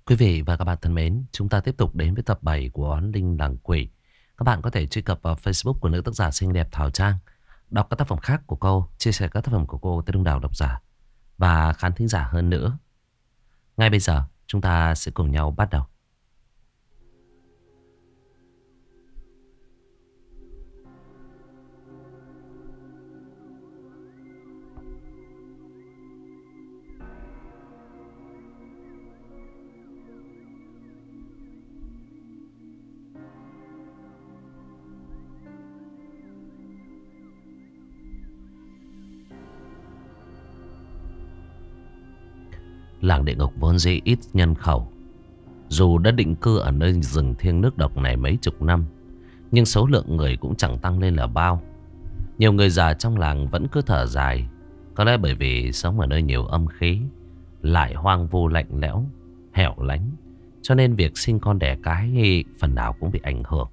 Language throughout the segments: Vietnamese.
Quý vị và các bạn thân mến, chúng ta tiếp tục đến với tập 7 của Oán Linh Làng Quỷ. Các bạn có thể truy cập vào Facebook của nữ tác giả xinh đẹp Thảo Trang, đọc các tác phẩm khác của cô, chia sẻ các tác phẩm của cô tới đông đảo độc giả và khán thính giả hơn nữa. Ngay bây giờ, chúng ta sẽ cùng nhau bắt đầu. Làng địa ngục vốn dĩ ít nhân khẩu. Dù đã định cư ở nơi rừng thiêng nước độc này mấy chục năm, nhưng số lượng người cũng chẳng tăng lên là bao. Nhiều người già trong làng vẫn cứ thở dài. Có lẽ bởi vì sống ở nơi nhiều âm khí, lại hoang vu lạnh lẽo, hẻo lánh, cho nên việc sinh con đẻ cái phần nào cũng bị ảnh hưởng.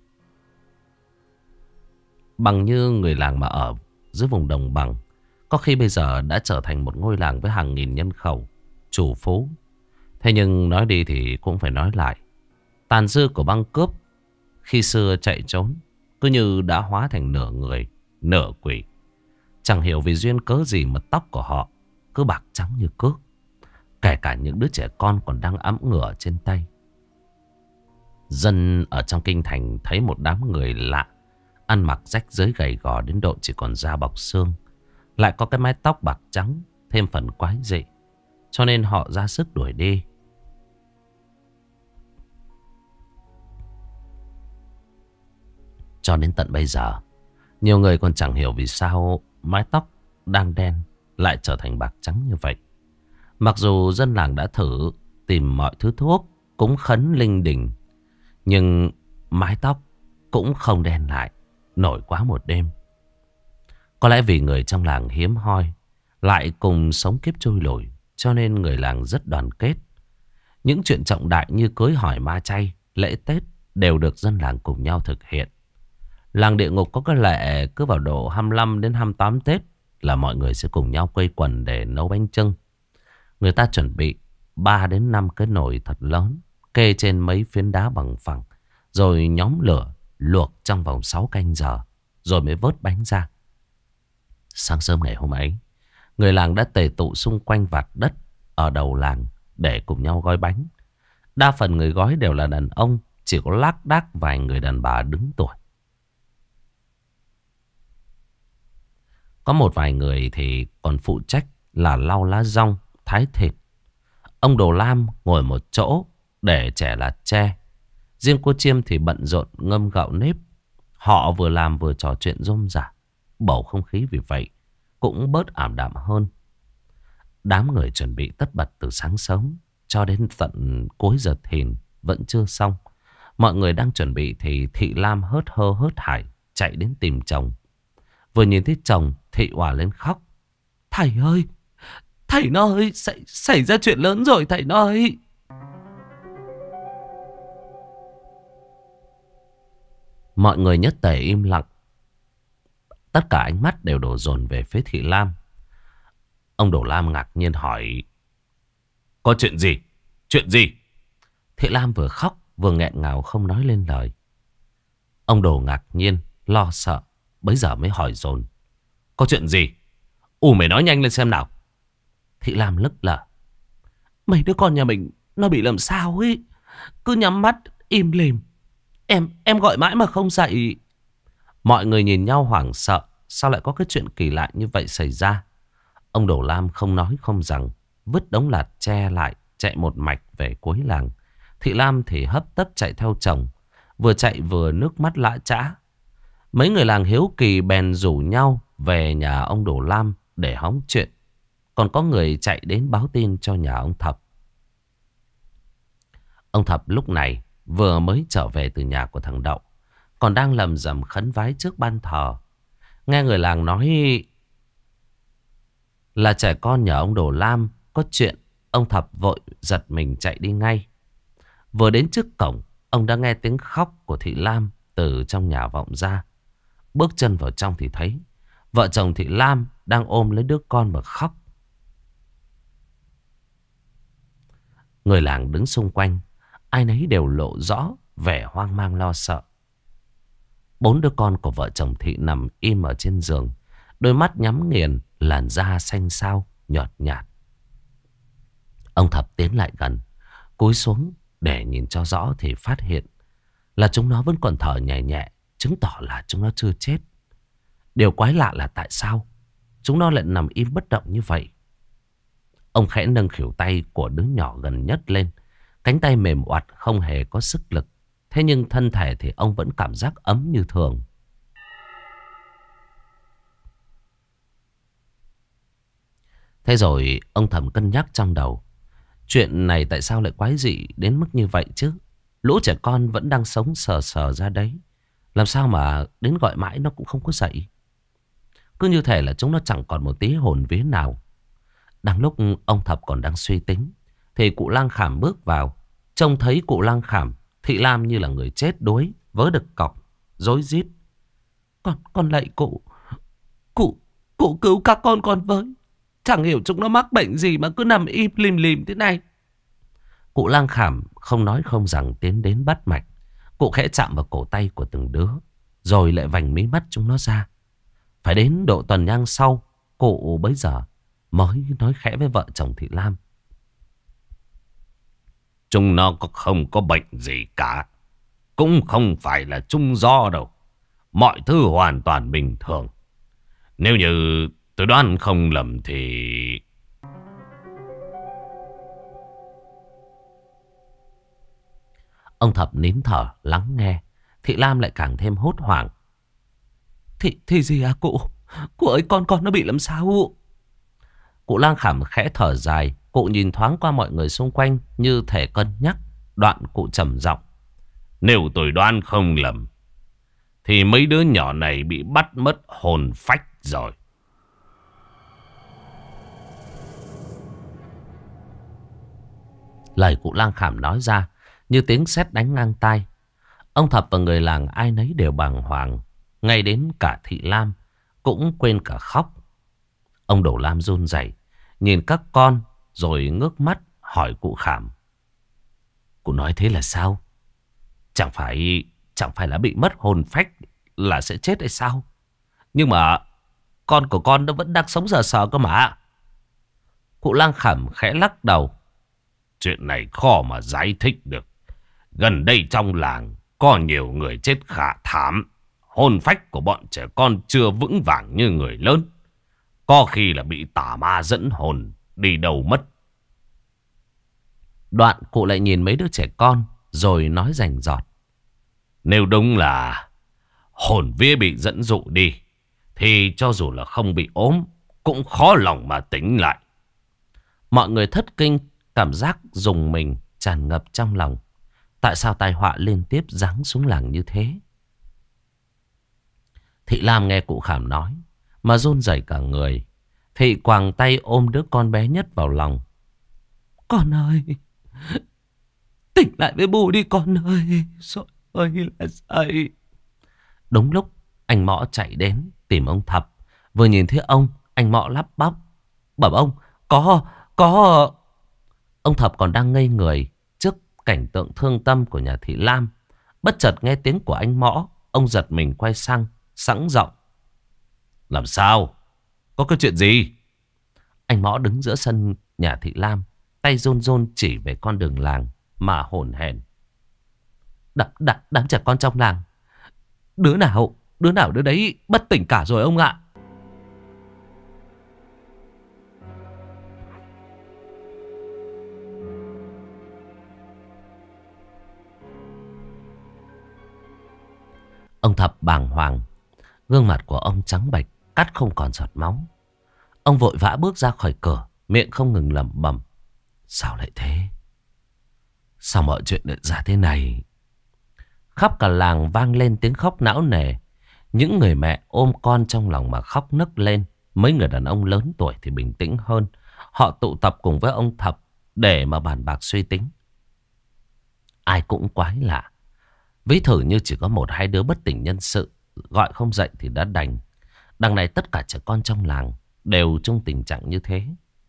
Bằng như người làng mà ở dưới vùng đồng bằng, có khi bây giờ đã trở thành một ngôi làng với hàng nghìn nhân khẩu, chủ phố. Thế nhưng nói đi thì cũng phải nói lại. Tàn dư của băng cướp khi xưa chạy trốn cứ như đã hóa thành nửa người, nửa quỷ. Chẳng hiểu vì duyên cớ gì mà tóc của họ cứ bạc trắng như cước. Kể cả những đứa trẻ con còn đang ẵm ngửa trên tay. Dân ở trong kinh thành thấy một đám người lạ, ăn mặc rách rưới gầy gò đến độ chỉ còn da bọc xương, lại có cái mái tóc bạc trắng thêm phần quái dị, cho nên họ ra sức đuổi đi. Cho đến tận bây giờ, nhiều người còn chẳng hiểu vì sao mái tóc đang đen lại trở thành bạc trắng như vậy. Mặc dù dân làng đã thử tìm mọi thứ thuốc, cúng khấn linh đình, nhưng mái tóc cũng không đen lại nổi quá một đêm. Có lẽ vì người trong làng hiếm hoi, lại cùng sống kiếp trôi nổi, cho nên người làng rất đoàn kết. Những chuyện trọng đại như cưới hỏi ma chay, lễ Tết đều được dân làng cùng nhau thực hiện. Làng địa ngục có cái lệ cứ vào độ 25 đến 28 Tết là mọi người sẽ cùng nhau quây quần để nấu bánh chưng. Người ta chuẩn bị 3 đến 5 cái nồi thật lớn, kê trên mấy phiến đá bằng phẳng, rồi nhóm lửa luộc trong vòng 6 canh giờ, rồi mới vớt bánh ra. Sáng sớm ngày hôm ấy, người làng đã tề tụ xung quanh vạt đất ở đầu làng để cùng nhau gói bánh. Đa phần người gói đều là đàn ông, chỉ có lác đác vài người đàn bà đứng tuổi. Có một vài người thì còn phụ trách là lau lá dong, thái thịt. Ông Đồ Lam ngồi một chỗ để trẻ lạt tre. Riêng cô Chiêm thì bận rộn ngâm gạo nếp. Họ vừa làm vừa trò chuyện rôm rả. Bầu không khí vì vậy cũng bớt ảm đạm hơn. Đám người chuẩn bị tất bật từ sáng sớm cho đến tận cuối giờ thìn vẫn chưa xong. Mọi người đang chuẩn bị thì Thị Lam hớt hơ hớt hải chạy đến tìm chồng. Vừa nhìn thấy chồng, Thị òa lên khóc. Thầy ơi, thầy ơi, xảy ra chuyện lớn rồi thầy ơi. Mọi người nhất tề im lặng. Tất cả ánh mắt đều đổ dồn về phía Thị Lam. Ông Đồ Lam ngạc nhiên hỏi: có chuyện gì? Chuyện gì? Thị Lam vừa khóc vừa nghẹn ngào không nói lên lời. Ông Đồ ngạc nhiên, lo sợ, bấy giờ mới hỏi dồn: có chuyện gì? Mày nói nhanh lên xem nào. Thị Lam lức lờ: mấy đứa con nhà mình nó bị làm sao ấy, cứ nhắm mắt im lìm. Em gọi mãi mà không dậy. Mọi người nhìn nhau hoảng sợ. Sao lại có cái chuyện kỳ lạ như vậy xảy ra? Ông Đồ Lam không nói không rằng, vứt đống lạt tre lại, chạy một mạch về cuối làng. Thị Lam thì hấp tấp chạy theo chồng, vừa chạy vừa nước mắt lã chã. Mấy người làng hiếu kỳ bèn rủ nhau về nhà ông Đồ Lam để hóng chuyện. Còn có người chạy đến báo tin cho nhà ông Thập. Ông Thập lúc này vừa mới trở về từ nhà của thằng Đậu, còn đang lầm rầm khấn vái trước ban thờ. Nghe người làng nói là trẻ con nhà ông Đồ Lam có chuyện, ông Thập vội giật mình chạy đi ngay. Vừa đến trước cổng, ông đã nghe tiếng khóc của Thị Lam từ trong nhà vọng ra. Bước chân vào trong thì thấy vợ chồng Thị Lam đang ôm lấy đứa con mà khóc. Người làng đứng xung quanh, ai nấy đều lộ rõ vẻ hoang mang lo sợ. 4 đứa con của vợ chồng Thị nằm im ở trên giường, đôi mắt nhắm nghiền, làn da xanh xao, nhợt nhạt. Ông Thập tiến lại gần, cúi xuống để nhìn cho rõ thì phát hiện là chúng nó vẫn còn thở nhẹ nhẹ, chứng tỏ là chúng nó chưa chết. Điều quái lạ là tại sao chúng nó lại nằm im bất động như vậy. Ông khẽ nâng khuỷu tay của đứa nhỏ gần nhất lên. Cánh tay mềm oặt không hề có sức lực. Thế nhưng thân thể thì ông vẫn cảm giác ấm như thường. Thế rồi ông thầm cân nhắc trong đầu. Chuyện này tại sao lại quái dị đến mức như vậy chứ? Lũ trẻ con vẫn đang sống sờ sờ ra đấy. Làm sao mà đến gọi mãi nó cũng không có dậy. Cứ như thể là chúng nó chẳng còn một tí hồn vía nào. Đang lúc ông Thập còn đang suy tính thì cụ Lang Khảm bước vào. Trông thấy cụ Lang Khảm, Thị Lam như là người chết đuối, vớ được cọc, rối rít. Con lạy cụ. Cụ cứu các con với. Chẳng hiểu chúng nó mắc bệnh gì mà cứ nằm im lìm lìm thế này. Cụ Lang Khảm không nói không rằng tiến đến bắt mạch. Cụ khẽ chạm vào cổ tay của từng đứa, rồi lại vành mí mắt chúng nó ra. Phải đến độ tuần nhang sau, cụ bấy giờ mới nói khẽ với vợ chồng Thị Lam. Chúng nó không có bệnh gì cả. Cũng không phải là chung do đâu. Mọi thứ hoàn toàn bình thường. Nếu như tôi đoán không lầm thì... Ông Thập nín thở lắng nghe. Thị Lam lại càng thêm hốt hoảng. Thì gì à cụ? Cụ ơi, con nó bị làm sao? Cụ Lang Khảm khẽ thở dài. Cụ nhìn thoáng qua mọi người xung quanh như thể cân nhắc. Đoạn cụ trầm giọng. Nếu tôi đoán không lầm thì mấy đứa nhỏ này bị bắt mất hồn phách rồi. Lời cụ Lang Khảm nói ra như tiếng sét đánh ngang tai. Ông Thập và người làng ai nấy đều bàng hoàng. Ngay đến cả Thị Lam cũng quên cả khóc. Ông Đổ Lam run rẩy nhìn các con rồi ngước mắt hỏi cụ Khảm. Cụ nói thế là sao? Chẳng phải là bị mất hồn phách là sẽ chết hay sao? Nhưng mà con của con nó vẫn đang sống sờ sờ cơ mà. Cụ Lang Khảm khẽ lắc đầu. Chuyện này khó mà giải thích được. Gần đây trong làng có nhiều người chết khả thảm. Hồn phách của bọn trẻ con chưa vững vàng như người lớn. Có khi là bị tà ma dẫn hồn đi đâu mất. Đoạn cụ lại nhìn mấy đứa trẻ con rồi nói rành rọt. Nếu đúng là hồn vía bị dẫn dụ đi thì cho dù là không bị ốm cũng khó lòng mà tỉnh lại. Mọi người thất kinh, cảm giác rùng mình tràn ngập trong lòng. Tại sao tai họa liên tiếp giáng xuống làng như thế? Thị Lam nghe cụ Khảm nói mà run rẩy cả người. Thị quàng tay ôm đứa con bé nhất vào lòng. Con ơi, tỉnh lại với bố đi con ơi. Rồi ơi là dậy. Đúng lúc anh Mõ chạy đến tìm ông Thập. Vừa nhìn thấy ông, anh Mõ lắp bắp. Bẩm ông, có... Ông Thập còn đang ngây người trước cảnh tượng thương tâm của nhà Thị Lam. Bất chợt nghe tiếng của anh Mõ, ông giật mình quay sang, sẵn giọng. Làm sao? Có cái chuyện gì? Anh Mõ đứng giữa sân nhà Thị Lam, tay run run chỉ về con đường làng mà hổn hển. Đám trẻ con trong làng, đứa nào đứa đấy bất tỉnh cả rồi ông ạ. Ông Thập bàng hoàng, gương mặt của ông trắng bệch, cắt không còn giọt máu. Ông vội vã bước ra khỏi cửa, miệng không ngừng lẩm bẩm. Sao lại thế? Sao mọi chuyện lại ra thế này? Khắp cả làng vang lên tiếng khóc não nề. Những người mẹ ôm con trong lòng mà khóc nấc lên. Mấy người đàn ông lớn tuổi thì bình tĩnh hơn. Họ tụ tập cùng với ông Thập để mà bàn bạc suy tính. Ai cũng quái lạ. Ví thử như chỉ có 1-2 đứa bất tỉnh nhân sự, gọi không dậy thì đã đành. Đằng này tất cả trẻ con trong làng đều trong tình trạng như thế.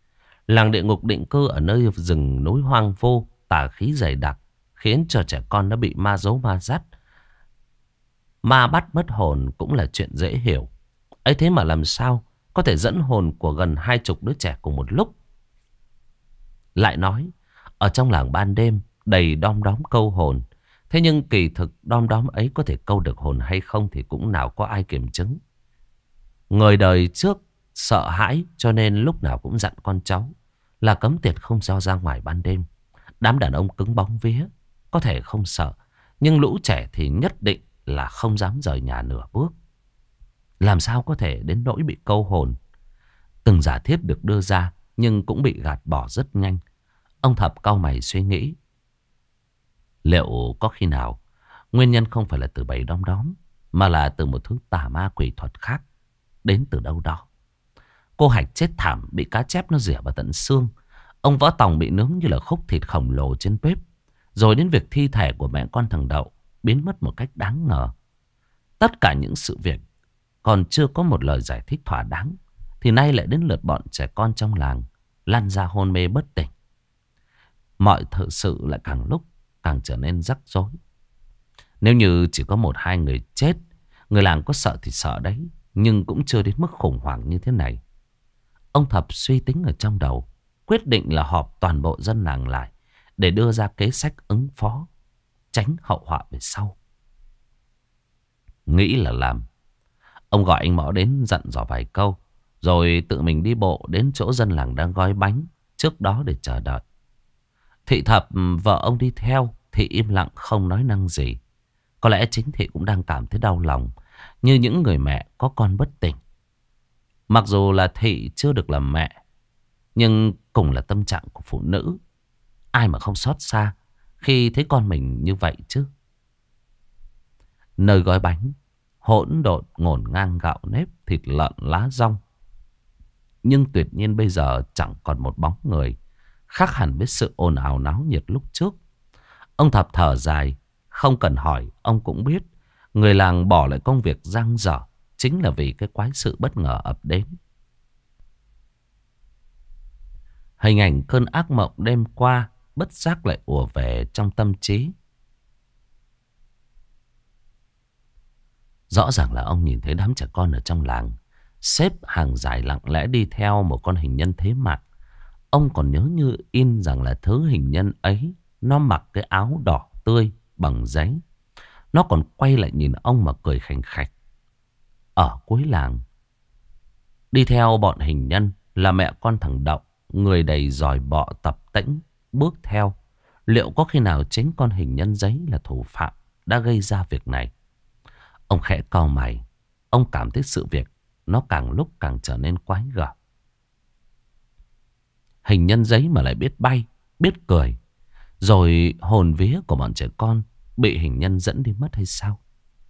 Làng địa ngục định cư ở nơi rừng núi hoang vô, tà khí dày đặc, khiến cho trẻ con đã bị ma giấu ma dắt. Ma bắt mất hồn cũng là chuyện dễ hiểu. Ấy thế mà làm sao có thể dẫn hồn của gần 20 đứa trẻ cùng một lúc. Lại nói, ở trong làng ban đêm đầy đom đóm câu hồn. Thế nhưng kỳ thực đom đóm ấy có thể câu được hồn hay không thì cũng nào có ai kiểm chứng. Người đời trước sợ hãi cho nên lúc nào cũng dặn con cháu là cấm tiệt không cho ra ngoài ban đêm. Đám đàn ông cứng bóng vía có thể không sợ, nhưng lũ trẻ thì nhất định là không dám rời nhà nửa bước. Làm sao có thể đến nỗi bị câu hồn. Từng giả thiết được đưa ra nhưng cũng bị gạt bỏ rất nhanh. Ông Thập cau mày suy nghĩ. Liệu có khi nào nguyên nhân không phải là từ bầy đom đóm, mà là từ một thứ tà ma quỷ thuật khác đến từ đâu đó. Cô Hạch chết thảm, bị cá chép nó rỉa vào tận xương. Ông Võ Tòng bị nướng như là khúc thịt khổng lồ trên bếp. Rồi đến việc thi thể của mẹ con thằng Đậu biến mất một cách đáng ngờ. Tất cả những sự việc còn chưa có một lời giải thích thỏa đáng, thì nay lại đến lượt bọn trẻ con trong làng lăn ra hôn mê bất tỉnh. Mọi sự lại càng lúc càng trở nên rắc rối. Nếu như chỉ có 1-2 người chết, người làng có sợ thì sợ đấy, nhưng cũng chưa đến mức khủng hoảng như thế này. Ông Thập suy tính ở trong đầu, quyết định là họp toàn bộ dân làng lại để đưa ra kế sách ứng phó, tránh hậu họa về sau. Nghĩ là làm. Ông gọi anh Mõ đến dặn dò vài câu, rồi tự mình đi bộ đến chỗ dân làng đang gói bánh trước đó để chờ đợi. Thị Thập, vợ ông đi theo, thì im lặng không nói năng gì. Có lẽ chính thị cũng đang cảm thấy đau lòng, như những người mẹ có con bất tỉnh. Mặc dù là thị chưa được làm mẹ, nhưng cùng là tâm trạng của phụ nữ. Ai mà không xót xa khi thấy con mình như vậy chứ. Nơi gói bánh hỗn độn ngổn ngang gạo nếp, thịt lợn, lá dong. Nhưng tuyệt nhiên bây giờ chẳng còn một bóng người, khác hẳn với sự ồn ào náo nhiệt lúc trước. Ông Thập thở dài, không cần hỏi ông cũng biết người làng bỏ lại công việc dang dở chính là vì cái quái sự bất ngờ ập đến. Hình ảnh cơn ác mộng đêm qua bất giác lại ùa về trong tâm trí. Rõ ràng là ông nhìn thấy đám trẻ con ở trong làng xếp hàng dài lặng lẽ đi theo một con hình nhân thế mạng. Ông còn nhớ như in rằng là thứ hình nhân ấy nó mặc cái áo đỏ tươi bằng giấy. Nó còn quay lại nhìn ông mà cười khành khạch. Ở cuối làng, đi theo bọn hình nhân là mẹ con thằng Đậu, người đầy giỏi bọ tập tễnh bước theo. Liệu có khi nào chính con hình nhân giấy là thủ phạm đã gây ra việc này? Ông khẽ cau mày. Ông cảm thấy sự việc nó càng lúc càng trở nên quái gở. Hình nhân giấy mà lại biết bay, biết cười. Rồi hồn vía của bọn trẻ con bị hình nhân dẫn đi mất hay sao?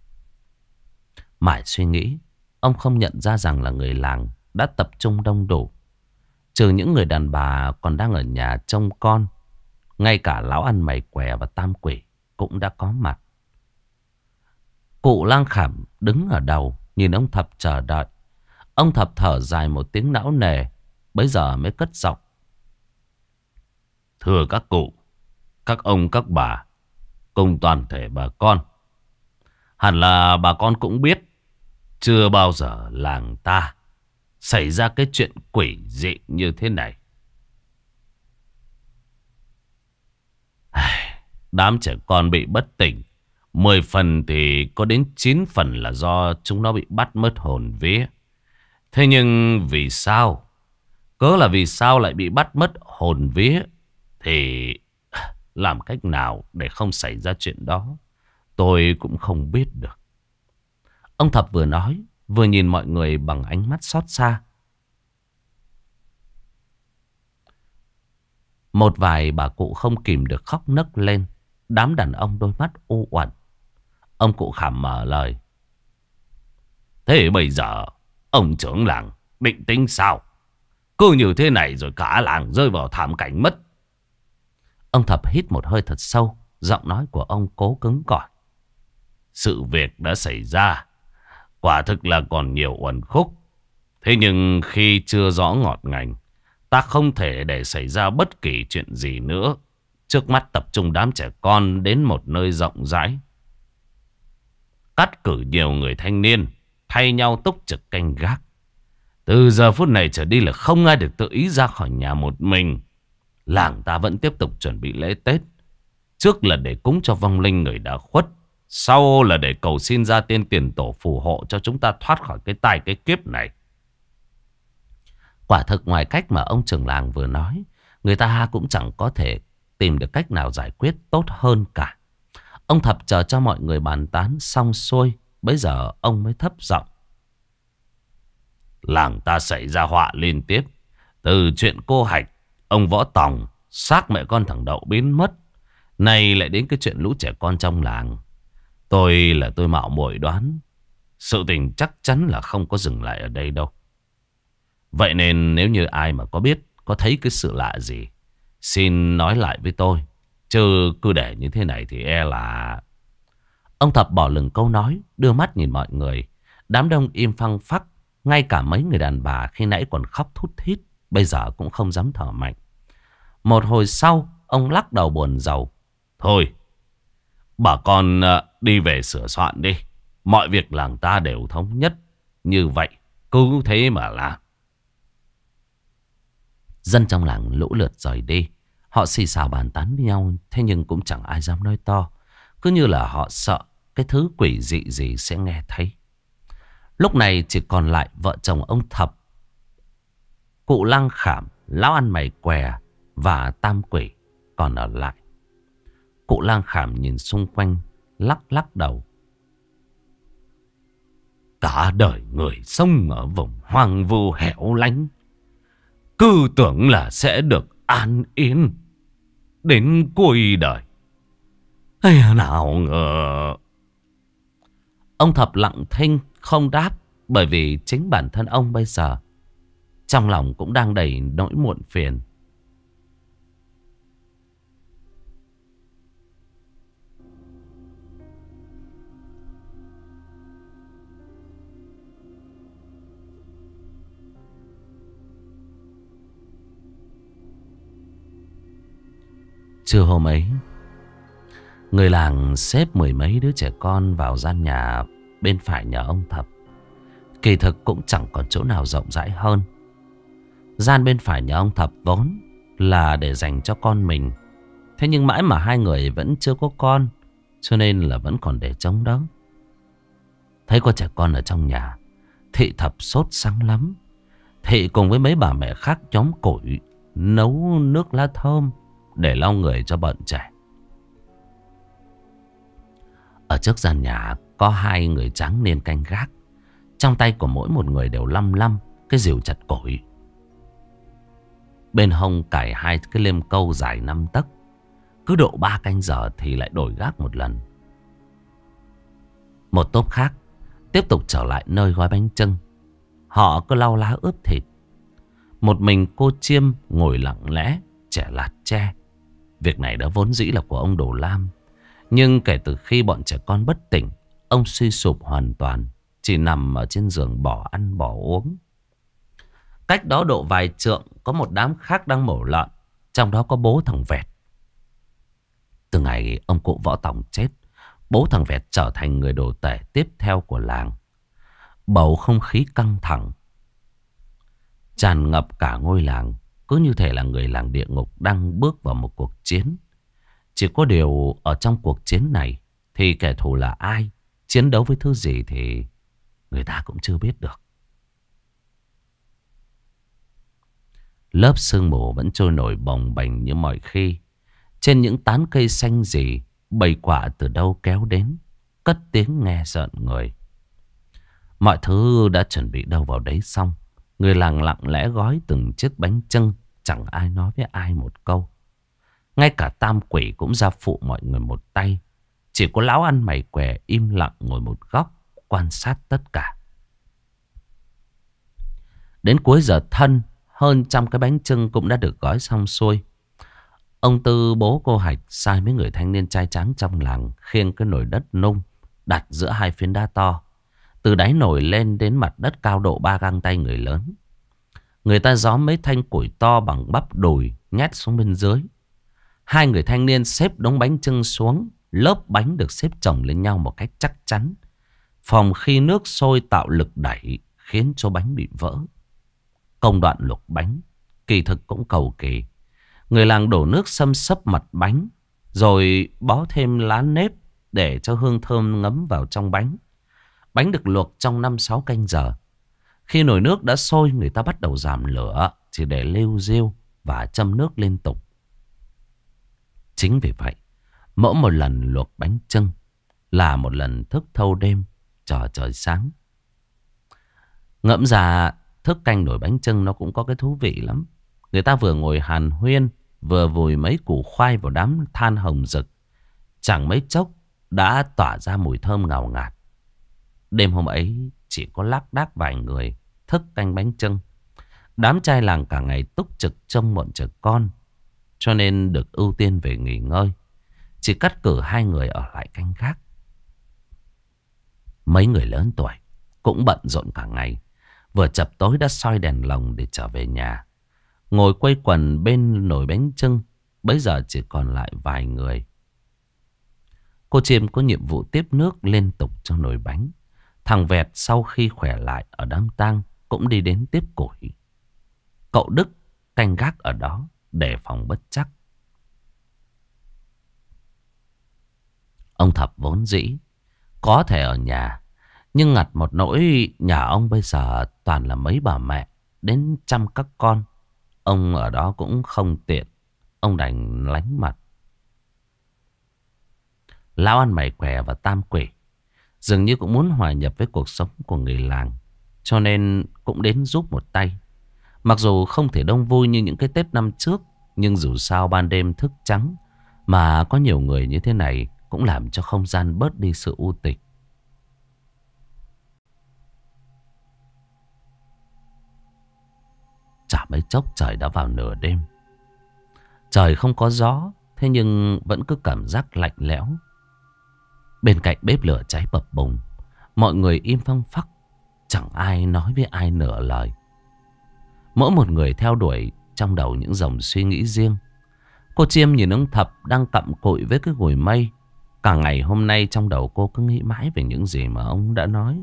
Mãi suy nghĩ, ông không nhận ra rằng là người làng đã tập trung đông đủ. Trừ những người đàn bà còn đang ở nhà trông con, ngay cả lão ăn mày què và tam quỷ cũng đã có mặt. Cụ Lang Khảm đứng ở đầu nhìn ông Thập chờ đợi. Ông Thập thở dài một tiếng não nề, bấy giờ mới cất giọng. Thưa các cụ, các ông, các bà, cùng toàn thể bà con. Hẳn là bà con cũng biết, chưa bao giờ làng ta xảy ra cái chuyện quỷ dị như thế này. Đám trẻ con bị bất tỉnh, 10 phần thì có đến 9 phần là do chúng nó bị bắt mất hồn vía. Thế nhưng vì sao? Cớ là vì sao lại bị bắt mất hồn vía? Thì làm cách nào để không xảy ra chuyện đó, tôi cũng không biết được. Ông Thập vừa nói, vừa nhìn mọi người bằng ánh mắt xót xa. Một vài bà cụ không kìm được khóc nấc lên. Đám đàn ông đôi mắt u uẩn. Ông cụ Khảm mở lời. Thế bây giờ ông trưởng làng định tính sao? Cứ như thế này rồi cả làng rơi vào thảm cảnh mất. Ông Thập hít một hơi thật sâu. Giọng nói của ông cố cứng cỏi. Sự việc đã xảy ra, quả thực là còn nhiều uẩn khúc. Thế nhưng khi chưa rõ ngọt ngành, Ta không thể để xảy ra bất kỳ chuyện gì nữa. Trước mắt tập trung đám trẻ con đến một nơi rộng rãi. Cắt cử nhiều người thanh niên thay nhau túc trực canh gác. Từ giờ phút này trở đi là không ai được tự ý ra khỏi nhà một mình. Làng ta vẫn tiếp tục chuẩn bị lễ Tết. Trước là để cúng cho vong linh người đã khuất. Sau là để cầu xin ra tiên tiền tổ phù hộ cho chúng ta thoát khỏi cái tai cái kiếp này. Quả thực ngoài cách mà ông trưởng làng vừa nói, người ta cũng chẳng có thể tìm được cách nào giải quyết tốt hơn cả. Ông Thập chờ cho mọi người bàn tán xong xuôi, bấy giờ ông mới thấp giọng. Làng ta xảy ra họa liên tiếp. Từ chuyện cô Hạch, ông Võ Tòng, xác mẹ con thằng Đậu biến mất, nay lại đến cái chuyện lũ trẻ con trong làng. Tôi mạo muội đoán sự tình chắc chắn là không có dừng lại ở đây đâu. Vậy nên nếu như ai mà có biết, có thấy cái sự lạ gì, xin nói lại với tôi. Chứ cứ để như thế này thì e là... Ông Thập bỏ lửng câu nói, đưa mắt nhìn mọi người. Đám đông im phăng phắc. Ngay cả mấy người đàn bà khi nãy còn khóc thút thít, bây giờ cũng không dám thở mạnh. Một hồi sau, ông lắc đầu buồn rầu. Thôi, bà con đi về sửa soạn đi. Mọi việc làng ta đều thống nhất như vậy, cứ thế mà làm. Dân trong làng lũ lượt rời đi. Họ xì xào bàn tán với nhau, thế nhưng cũng chẳng ai dám nói to. Cứ như là họ sợ cái thứ quỷ dị gì sẽ nghe thấy. Lúc này chỉ còn lại vợ chồng ông Thập, cụ Lăng Khảm, lão ăn mày què và Tam Quỷ còn ở lại. Cụ Lăng Khảm nhìn xung quanh, lắc lắc đầu. Cả đời người sống ở vùng hoang vu hẻo lánh, cứ tưởng là sẽ được an yên đến cuối đời. Ây, nào ngờ. Ông Thập lặng thinh không đáp, bởi vì chính bản thân ông bây giờ trong lòng cũng đang đầy nỗi muộn phiền. Trưa hôm ấy, người làng xếp mười mấy đứa trẻ con vào gian nhà bên phải nhà ông Thập. Kỳ thực cũng chẳng còn chỗ nào rộng rãi hơn. Gian bên phải nhà ông Thập vốn là để dành cho con mình. Thế nhưng mãi mà hai người vẫn chưa có con, cho nên là vẫn còn để trống đó. Thấy có trẻ con ở trong nhà, Thị Thập sốt sắng lắm. Thị cùng với mấy bà mẹ khác nhóm củi, nấu nước lá thơm để lau người cho bọn trẻ. Ở trước gian nhà có hai người tráng niên canh gác. Trong tay của mỗi một người đều lăm lăm cái rìu chặt củi. Bên hông cài hai cái liêm câu dài 5 tấc. Cứ độ 3 canh giờ thì lại đổi gác một lần. Một tốp khác tiếp tục trở lại nơi gói bánh chưng. Họ cứ lau lá ướp thịt. Một mình cô Chiêm ngồi lặng lẽ chẻ lạt tre. Việc này đã vốn dĩ là của ông Đồ Lam. Nhưng kể từ khi bọn trẻ con bất tỉnh, ông suy sụp hoàn toàn, chỉ nằm ở trên giường bỏ ăn bỏ uống. Cách đó độ vài trượng có một đám khác đang mổ lợn, trong đó có bố thằng Vẹt. Từ ngày ông cụ Võ Tòng chết, bố thằng Vẹt trở thành người đồ tể tiếp theo của làng. Bầu không khí căng thẳng tràn ngập cả ngôi làng, cứ như thể là người làng địa ngục đang bước vào một cuộc chiến. Chỉ có điều ở trong cuộc chiến này thì kẻ thù là ai, chiến đấu với thứ gì thì người ta cũng chưa biết được. Lớp sương mù vẫn trôi nổi bồng bềnh như mọi khi. Trên những tán cây xanh rì, bầy quạ từ đâu kéo đến, cất tiếng nghe rợn người. Mọi thứ đã chuẩn bị đâu vào đấy xong. Người làng lặng lẽ gói từng chiếc bánh chưng, chẳng ai nói với ai một câu. Ngay cả Tam Quỷ cũng ra phụ mọi người một tay. Chỉ có lão ăn mày què im lặng ngồi một góc, quan sát tất cả. Đến cuối giờ thân, hơn trăm cái bánh chưng cũng đã được gói xong xuôi. Ông Tư bố cô Hạch sai mấy người thanh niên trai tráng trong làng khiêng cái nồi đất nung đặt giữa hai phiến đá to. Từ đáy nồi lên đến mặt đất cao độ 3 găng tay người lớn. Người ta gió mấy thanh củi to bằng bắp đùi nhét xuống bên dưới. Hai người thanh niên xếp đống bánh chưng xuống. Lớp bánh được xếp chồng lên nhau một cách chắc chắn, phòng khi nước sôi tạo lực đẩy khiến cho bánh bị vỡ. Công đoạn luộc bánh kỳ thực cũng cầu kỳ. Người làng đổ nước xâm xấp mặt bánh, rồi bó thêm lá nếp để cho hương thơm ngấm vào trong bánh. Bánh được luộc trong 5-6 canh giờ. Khi nồi nước đã sôi, người ta bắt đầu giảm lửa, chỉ để lêu riêu và châm nước liên tục. Chính vì vậy, mỗi một lần luộc bánh chưng là một lần thức thâu đêm chờ trời sáng. Ngẫm ra thức canh nồi bánh chưng nó cũng có cái thú vị lắm. Người ta vừa ngồi hàn huyên, vừa vùi mấy củ khoai vào đám than hồng rực. Chẳng mấy chốc đã tỏa ra mùi thơm ngào ngạt. Đêm hôm ấy chỉ có lác đác vài người thức canh bánh chưng. Đám trai làng cả ngày túc trực trông bọn trẻ con, cho nên được ưu tiên về nghỉ ngơi. Chỉ cắt cử 2 người ở lại canh gác. Mấy người lớn tuổi cũng bận rộn cả ngày. Vừa chập tối đã soi đèn lồng để trở về nhà. Ngồi quây quần bên nồi bánh chưng, bấy giờ chỉ còn lại vài người. Cô Chiêm có nhiệm vụ tiếp nước liên tục cho nồi bánh. Thằng Vẹt sau khi khỏe lại ở đám tang cũng đi đến tiếp củi. Cậu Đức canh gác ở đó để phòng bất trắc. Ông Thập vốn dĩ có thể ở nhà, nhưng ngặt một nỗi nhà ông bây giờ toàn là mấy bà mẹ đến chăm các con. Ông ở đó cũng không tiện, ông đành lánh mặt. Lão ăn mày què và tam quỷ dường như cũng muốn hòa nhập với cuộc sống của người làng, cho nên cũng đến giúp một tay. Mặc dù không thể đông vui như những cái Tết năm trước, nhưng dù sao ban đêm thức trắng mà có nhiều người như thế này cũng làm cho không gian bớt đi sự u tịch. Chả mấy chốc trời đã vào nửa đêm. Trời không có gió, thế nhưng vẫn cứ cảm giác lạnh lẽo. Bên cạnh bếp lửa cháy bập bùng, mọi người im phăng phắc, chẳng ai nói với ai nửa lời. Mỗi một người theo đuổi trong đầu những dòng suy nghĩ riêng. Cô Chiêm nhìn ông Thập đang cặm cụi với cái gùi mây. Cả ngày hôm nay trong đầu cô cứ nghĩ mãi về những gì mà ông đã nói.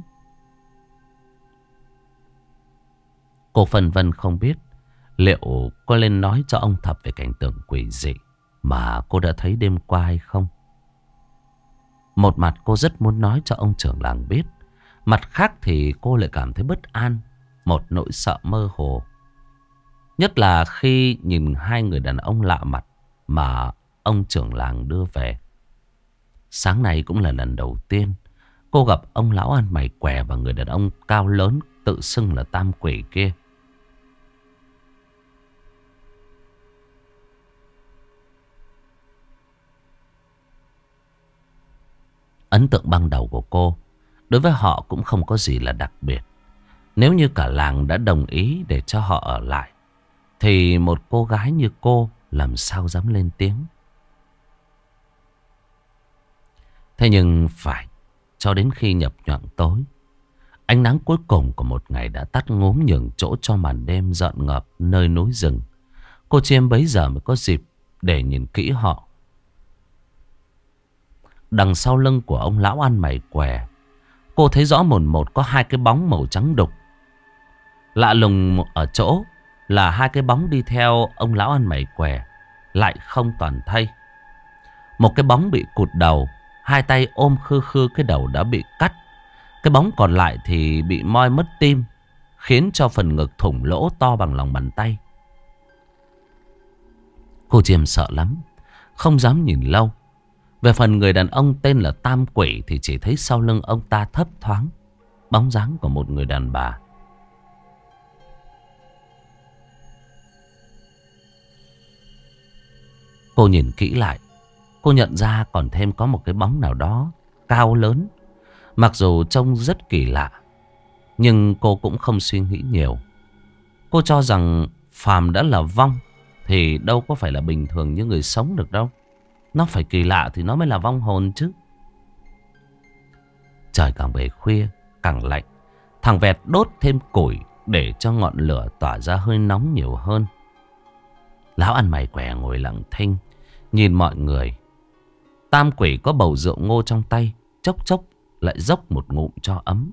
Cô phân vân không biết liệu có lên nói cho ông Thập về cảnh tượng quỷ dị mà cô đã thấy đêm qua hay không. Một mặt cô rất muốn nói cho ông trưởng làng biết, mặt khác thì cô lại cảm thấy bất an, một nỗi sợ mơ hồ. Nhất là khi nhìn 2 người đàn ông lạ mặt mà ông trưởng làng đưa về. Sáng nay cũng là lần đầu tiên cô gặp ông lão ăn mày què và người đàn ông cao lớn tự xưng là tam quỷ kia. Ấn tượng ban đầu của cô đối với họ cũng không có gì là đặc biệt. Nếu như cả làng đã đồng ý để cho họ ở lại, thì một cô gái như cô làm sao dám lên tiếng. Thế nhưng phải cho đến khi nhập nhoạng tối, ánh nắng cuối cùng của một ngày đã tắt ngúm nhường chỗ cho màn đêm rợn ngợp nơi núi rừng. Cô Chiêm bấy giờ mới có dịp để nhìn kỹ họ. Đằng sau lưng của ông lão ăn mày què, cô thấy rõ mồn một có 2 cái bóng màu trắng đục. Lạ lùng ở chỗ là 2 cái bóng đi theo ông lão ăn mày què lại không toàn thây. Một cái bóng bị cụt đầu, 2 tay ôm khư khư cái đầu đã bị cắt. Cái bóng còn lại thì bị moi mất tim, khiến cho phần ngực thủng lỗ to bằng lòng bàn tay. Cô Chiêm sợ lắm, không dám nhìn lâu. Về phần người đàn ông tên là Tam Quỷ thì chỉ thấy sau lưng ông ta thấp thoáng bóng dáng của một người đàn bà. Cô nhìn kỹ lại, cô nhận ra còn thêm có một cái bóng nào đó cao lớn. Mặc dù trông rất kỳ lạ, nhưng cô cũng không suy nghĩ nhiều. Cô cho rằng phàm đã là vong thì đâu có phải là bình thường như người sống được đâu. Nó phải kỳ lạ thì nó mới là vong hồn chứ. Trời càng về khuya càng lạnh. Thằng Vẹt đốt thêm củi để cho ngọn lửa tỏa ra hơi nóng nhiều hơn. Lão ăn mày què ngồi lặng thinh, nhìn mọi người. Tam quỷ có bầu rượu ngô trong tay, chốc chốc lại dốc một ngụm cho ấm.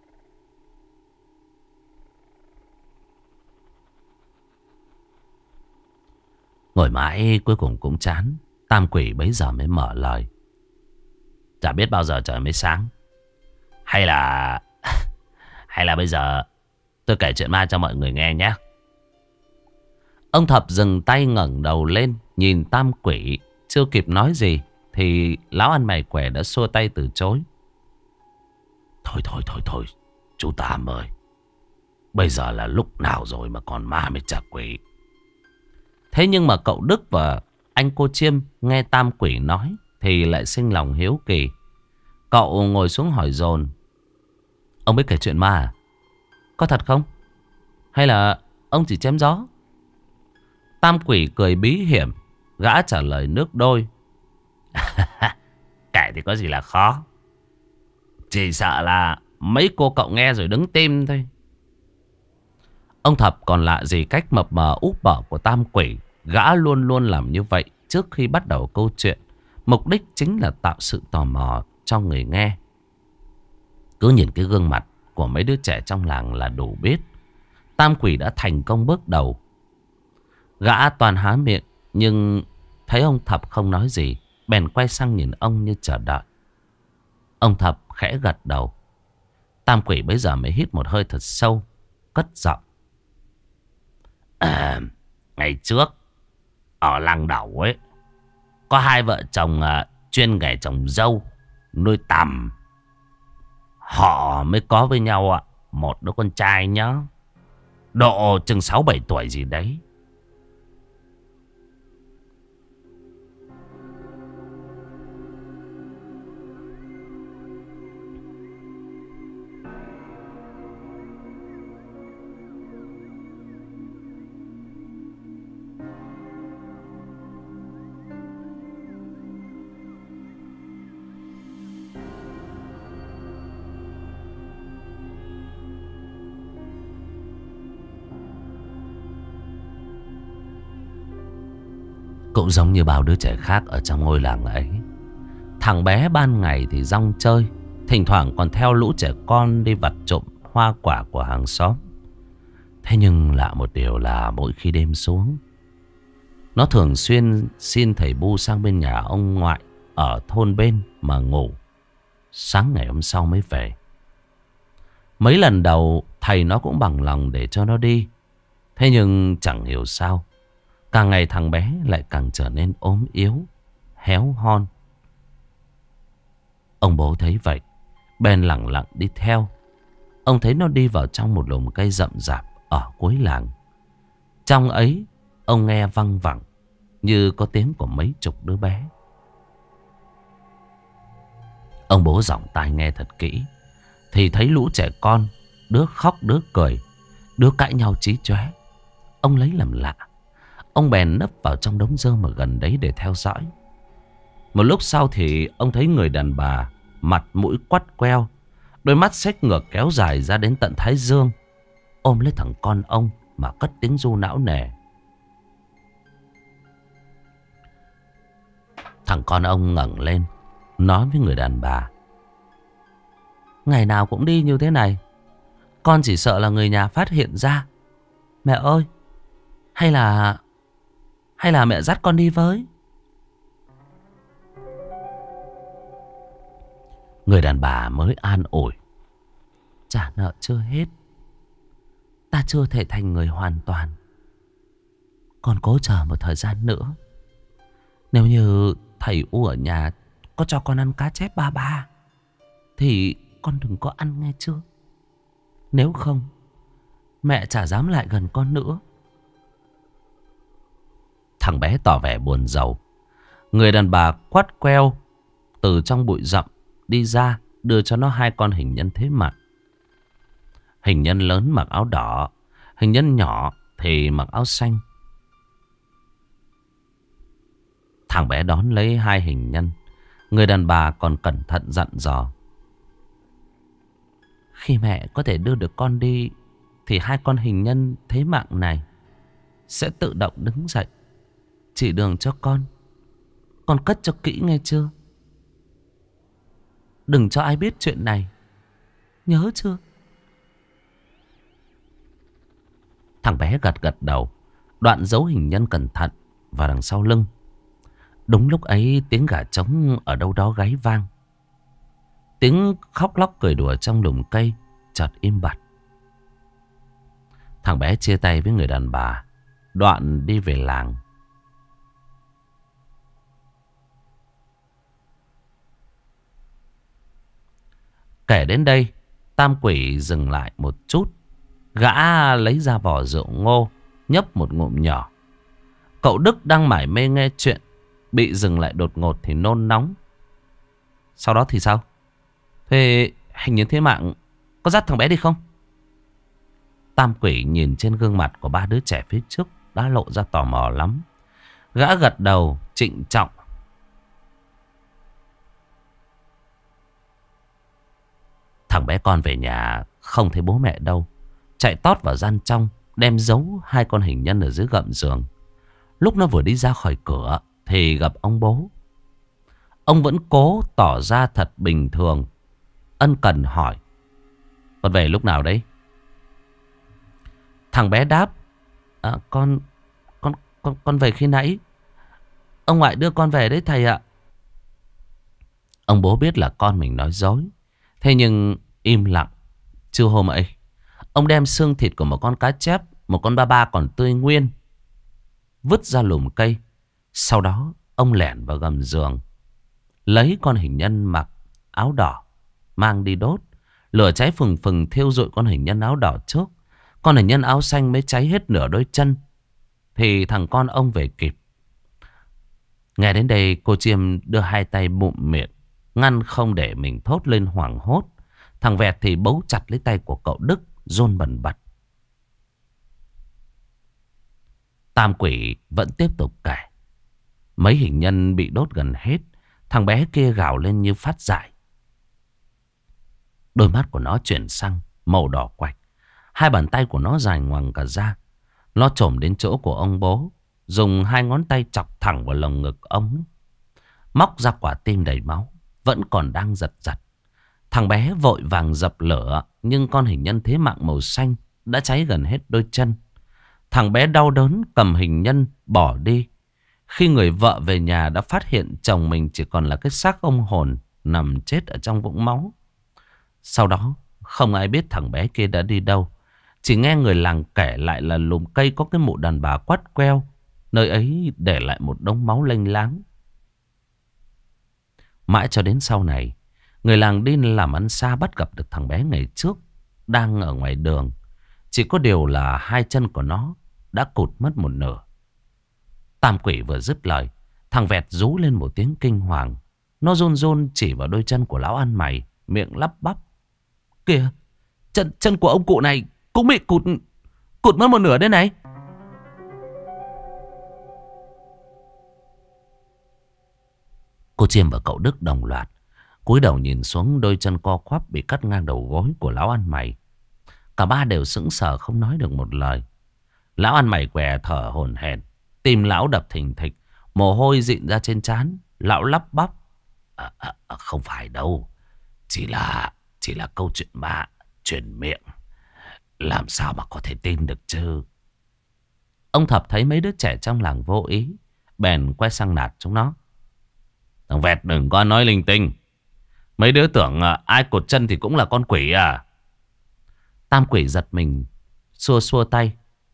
Ngồi mãi cuối cùng cũng chán. Tam quỷ bấy giờ mới mở lời. Chả biết bao giờ trời mới sáng. Hay là bây giờ tôi kể chuyện ma cho mọi người nghe nhé. Ông Thập dừng tay ngẩng đầu lên, nhìn tam quỷ. Chưa kịp nói gì thì lão ăn mày què đã xua tay từ chối. Thôi chú Tam ơi, bây giờ là lúc nào rồi mà còn ma mới chả quỷ. Thế nhưng mà cậu Đức và anh cô Chiêm nghe tam quỷ nói thì lại sinh lòng hiếu kỳ. Cậu ngồi xuống hỏi dồn. Ông biết kể chuyện ma à? Có thật không? Hay là ông chỉ chém gió? Tam quỷ cười bí hiểm. Gã trả lời nước đôi. Kể thì có gì là khó. Chỉ sợ là mấy cô cậu nghe rồi đứng tim thôi. Ông Thập còn lạ gì cách mập mờ úp bở của tam quỷ. Gã luôn luôn làm như vậy trước khi bắt đầu câu chuyện. Mục đích chính là tạo sự tò mò cho người nghe. Cứ nhìn cái gương mặt của mấy đứa trẻ trong làng là đủ biết tam quỷ đã thành công bước đầu. Gã toàn há miệng, nhưng thấy ông Thập không nói gì, bèn quay sang nhìn ông như chờ đợi. Ông Thập khẽ gật đầu. Tam quỷ bấy giờ mới hít một hơi thật sâu, cất giọng. Ngày trước ở làng Đẩu ấy, có hai vợ chồng chuyên nghề trồng dâu, nuôi tằm. Họ mới có với nhau một đứa con trai nhá, độ chừng 6-7 tuổi gì đấy. Cũng giống như bao đứa trẻ khác ở trong ngôi làng ấy. Thằng bé ban ngày thì rong chơi, thỉnh thoảng còn theo lũ trẻ con đi vặt trộm hoa quả của hàng xóm. Thế nhưng lạ một điều là mỗi khi đêm xuống, nó thường xuyên xin thầy Bu sang bên nhà ông ngoại ở thôn bên mà ngủ. Sáng ngày hôm sau mới về. Mấy lần đầu thầy nó cũng bằng lòng để cho nó đi. Thế nhưng chẳng hiểu sao, càng ngày thằng bé lại càng trở nên ốm yếu, héo hon. Ông bố thấy vậy, bèn lẳng lặng đi theo. Ông thấy nó đi vào trong một lùm cây rậm rạp ở cuối làng. Trong ấy, ông nghe văng vẳng như có tiếng của mấy chục đứa bé. Ông bố giọng tai nghe thật kỹ, thì thấy lũ trẻ con, đứa khóc đứa cười, đứa cãi nhau chí chóe. Ông lấy làm lạ. Ông bèn nấp vào trong đống rơm ở gần đấy để theo dõi. Một lúc sau thì ông thấy người đàn bà, mặt mũi quắt queo, đôi mắt xếch ngược kéo dài ra đến tận thái dương, ôm lấy thằng con ông mà cất tiếng ru não nề. Thằng con ông ngẩng lên, nói với người đàn bà. Ngày nào cũng đi như thế này, con chỉ sợ là người nhà phát hiện ra. Mẹ ơi, hay là mẹ dắt con đi với. Người đàn bà mới an ủi. Trả nợ chưa hết, ta chưa thể thành người hoàn toàn. Con cố chờ một thời gian nữa. Nếu như thầy U ở nhà có cho con ăn cá chép ba ba thì con đừng có ăn nghe chưa. Nếu không, mẹ chả dám lại gần con nữa. Thằng bé tỏ vẻ buồn rầu. Người đàn bà quắt queo từ trong bụi rậm đi ra, đưa cho nó hai con hình nhân thế mặt. Hình nhân lớn mặc áo đỏ, hình nhân nhỏ thì mặc áo xanh. Thằng bé đón lấy hai hình nhân. Người đàn bà còn cẩn thận dặn dò. Khi mẹ có thể đưa được con đi thì hai con hình nhân thế mạng này sẽ tự động đứng dậy, chỉ đường cho con. Con cất cho kỹ nghe chưa? Đừng cho ai biết chuyện này, nhớ chưa? Thằng bé gật gật đầu, đoạn giấu hình nhân cẩn thận vào đằng sau lưng. Đúng lúc ấy tiếng gà trống ở đâu đó gáy vang. Tiếng khóc lóc cười đùa trong lùm cây chợt im bặt. Thằng bé chia tay với người đàn bà, đoạn đi về làng. Kể đến đây, Tam Quỷ dừng lại một chút. Gã lấy ra vỏ rượu ngô, nhấp một ngụm nhỏ. Cậu Đức đang mải mê nghe chuyện, bị dừng lại đột ngột thì nôn nóng. Sau đó thì sao? Thế hình nhân thế mạng có dắt thằng bé đi không? Tam Quỷ nhìn trên gương mặt của ba đứa trẻ phía trước đã lộ ra tò mò lắm. Gã gật đầu trịnh trọng. Thằng bé con về nhà không thấy bố mẹ đâu, chạy tót vào gian trong, đem giấu hai con hình nhân ở dưới gầm giường. Lúc nó vừa đi ra khỏi cửa thì gặp ông bố. Ông vẫn cố tỏ ra thật bình thường, ân cần hỏi: con về lúc nào đấy? Thằng bé đáp: con về khi nãy. Ông ngoại đưa con về đấy thầy ạ. Ông bố biết là con mình nói dối, thế nhưng im lặng. Trưa hôm ấy, ông đem xương thịt của một con cá chép, một con ba ba còn tươi nguyên, vứt ra lùm cây. Sau đó ông lẻn vào gầm giường, lấy con hình nhân mặc áo đỏ mang đi đốt. Lửa cháy phừng phừng thiêu rụi con hình nhân áo đỏ trước. Con hình nhân áo xanh mới cháy hết nửa đôi chân thì thằng con ông về kịp. Nghe đến đây, cô Chiêm đưa hai tay bụm miệng, ngăn không để mình thốt lên hoảng hốt. Thằng Vẹt thì bấu chặt lấy tay của cậu Đức, run bần bật. Tam Quỷ vẫn tiếp tục kể. Mấy hình nhân bị đốt gần hết. Thằng bé kia gào lên như phát dại. Đôi mắt của nó chuyển sang màu đỏ quạch. Hai bàn tay của nó dài ngoằng cả ra. Nó chồm đến chỗ của ông bố, dùng hai ngón tay chọc thẳng vào lồng ngực ông, móc ra quả tim đầy máu, vẫn còn đang giật giật. Thằng bé vội vàng dập lửa, nhưng con hình nhân thế mạng màu xanh đã cháy gần hết đôi chân. Thằng bé đau đớn cầm hình nhân bỏ đi. Khi người vợ về nhà đã phát hiện chồng mình chỉ còn là cái xác ông hồn nằm chết ở trong vũng máu. Sau đó không ai biết thằng bé kia đã đi đâu. Chỉ nghe người làng kể lại là lùm cây có cái mộ đàn bà quắt queo, nơi ấy để lại một đống máu lênh láng. Mãi cho đến sau này, người làng đi làm ăn xa bắt gặp được thằng bé ngày trước đang ở ngoài đường. Chỉ có điều là hai chân của nó đã cụt mất một nửa. Tam Quỷ vừa dứt lời, thằng Vẹt rú lên một tiếng kinh hoàng. Nó run run chỉ vào đôi chân của lão ăn mày, miệng lắp bắp: kìa, chân của ông cụ này cũng bị cụt mất một nửa đấy này. Cô Chiêm và cậu Đức đồng loạt cúi đầu nhìn xuống đôi chân co quắp bị cắt ngang đầu gối của lão ăn mày. Cả ba đều sững sờ không nói được một lời. Lão ăn mày què thở hổn hển, tim lão đập thình thịch, mồ hôi dịn ra trên trán. Lão lắp bắp: không phải đâu, chỉ là câu chuyện bạ, truyền miệng, làm sao mà có thể tin được chứ. Ông Thập thấy mấy đứa trẻ trong làng vô ý, bèn quay sang nạt chúng nó: thằng Vẹt đừng có nói linh tinh. Mấy đứa tưởng ai cột chân thì cũng là con quỷ à? Tam Quỷ giật mình, xua xua tay: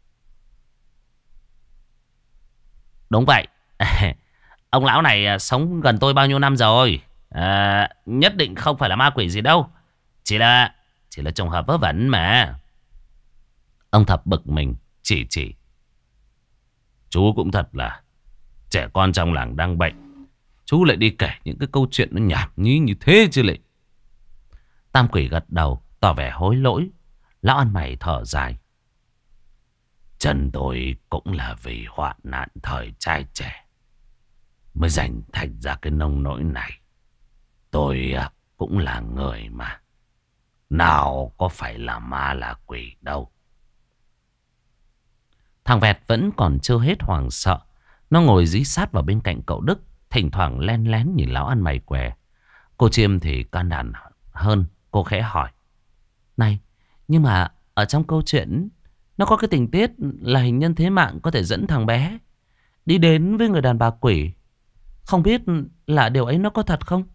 đúng vậy. Ông lão này sống gần tôi bao nhiêu năm rồi, nhất định không phải là ma quỷ gì đâu. Chỉ là trùng hợp vớ vẩn mà. Ông Thập bực mình chỉ: chú cũng thật là, trẻ con trong làng đang bệnh, chú lại đi kể những cái câu chuyện nó nhảm nhí như thế chứ lệ. Tam Quỷ gật đầu tỏ vẻ hối lỗi. Lão ăn mày thở dài: chân tôi cũng là vì hoạn nạn thời trai trẻ mới dành thành ra cái nông nỗi này. Tôi cũng là người mà, nào có phải là ma là quỷ đâu. Thằng Vẹt vẫn còn chưa hết hoảng sợ. Nó ngồi dí sát vào bên cạnh cậu Đức, thỉnh thoảng len lén nhìn lão ăn mày què. Cô Chiêm thì can đảm hơn. Cô khẽ hỏi: này, nhưng mà ở trong câu chuyện nó có cái tình tiết là hình nhân thế mạng có thể dẫn thằng bé đi đến với người đàn bà quỷ. Không biết là điều ấy nó có thật không?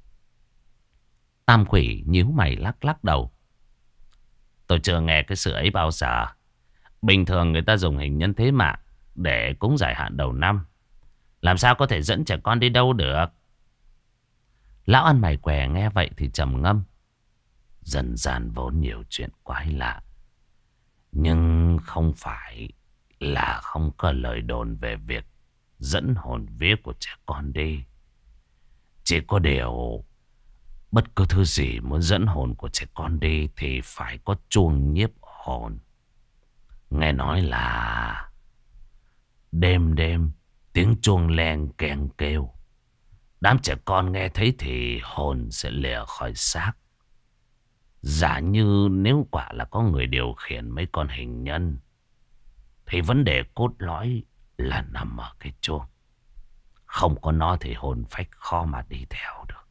Tam Quỷ nhíu mày lắc lắc đầu. Tôi chưa nghe cái sự ấy bao giờ. Bình thường người ta dùng hình nhân thế mạng để cúng giải hạn đầu năm, làm sao có thể dẫn trẻ con đi đâu được? Lão ăn mày què nghe vậy thì trầm ngâm. Dân gian vốn nhiều chuyện quái lạ, nhưng không phải là không có lời đồn về việc dẫn hồn vía của trẻ con đi. Chỉ có điều, bất cứ thứ gì muốn dẫn hồn của trẻ con đi thì phải có chuông nhiếp hồn. Nghe nói là đêm đêm tiếng chuông len keng kêu, đám trẻ con nghe thấy thì hồn sẽ lìa khỏi xác. Giả như nếu quả là có người điều khiển mấy con hình nhân, thì vấn đề cốt lõi là nằm ở cái chuông. Không có nó thì hồn phách khó mà đi theo được.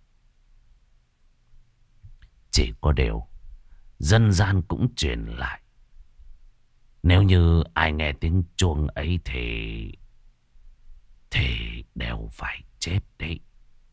Chỉ có điều dân gian cũng truyền lại, nếu như ai nghe tiếng chuông ấy thì đều phải chết đấy.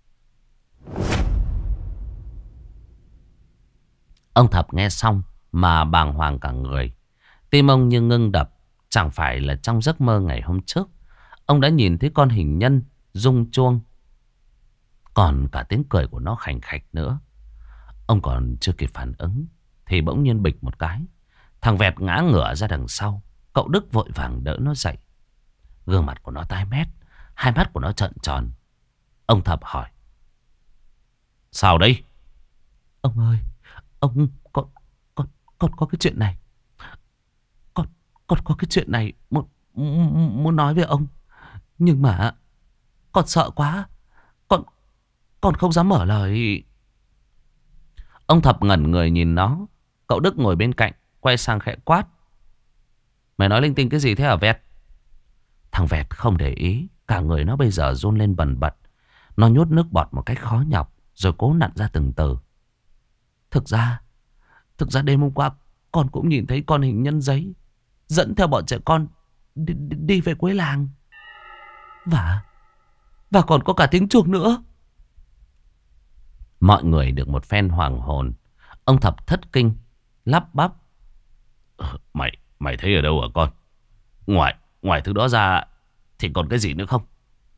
Ông Thập nghe xong mà bàng hoàng cả người. Tim ông như ngưng đập. Chẳng phải là trong giấc mơ ngày hôm trước ông đã nhìn thấy con hình nhân rung chuông, còn cả tiếng cười của nó khành khạch nữa. Ông còn chưa kịp phản ứng thì bỗng nhiên bịch một cái, thằng Vẹt ngã ngửa ra đằng sau. Cậu Đức vội vàng đỡ nó dậy. Gương mặt của nó tái mét, hai mắt của nó trợn tròn. Ông Thập hỏi: sao đấy? Ông ơi, ông con có cái chuyện này. Con có cái chuyện này muốn nói với ông. Nhưng mà con sợ quá. Con không dám mở lời. Ông Thập ngẩn người nhìn nó. Cậu Đức ngồi bên cạnh quay sang khẽ quát: mày nói linh tinh cái gì thế hả Vẹt? Thằng Vẹt không để ý. Cả người nó bây giờ run lên bần bật. Nó nhốt nước bọt một cách khó nhọc, rồi cố nặn ra từng từ. Thực ra đêm hôm qua con cũng nhìn thấy con hình nhân giấy dẫn theo bọn trẻ con đi về cuối làng. Và còn có cả tiếng chuông nữa. Mọi người được một phen hoàng hồn. Ông Thập thất kinh, lắp bắp: Mày thấy ở đâu hả con? Ngoài thứ đó ra thì còn cái gì nữa không?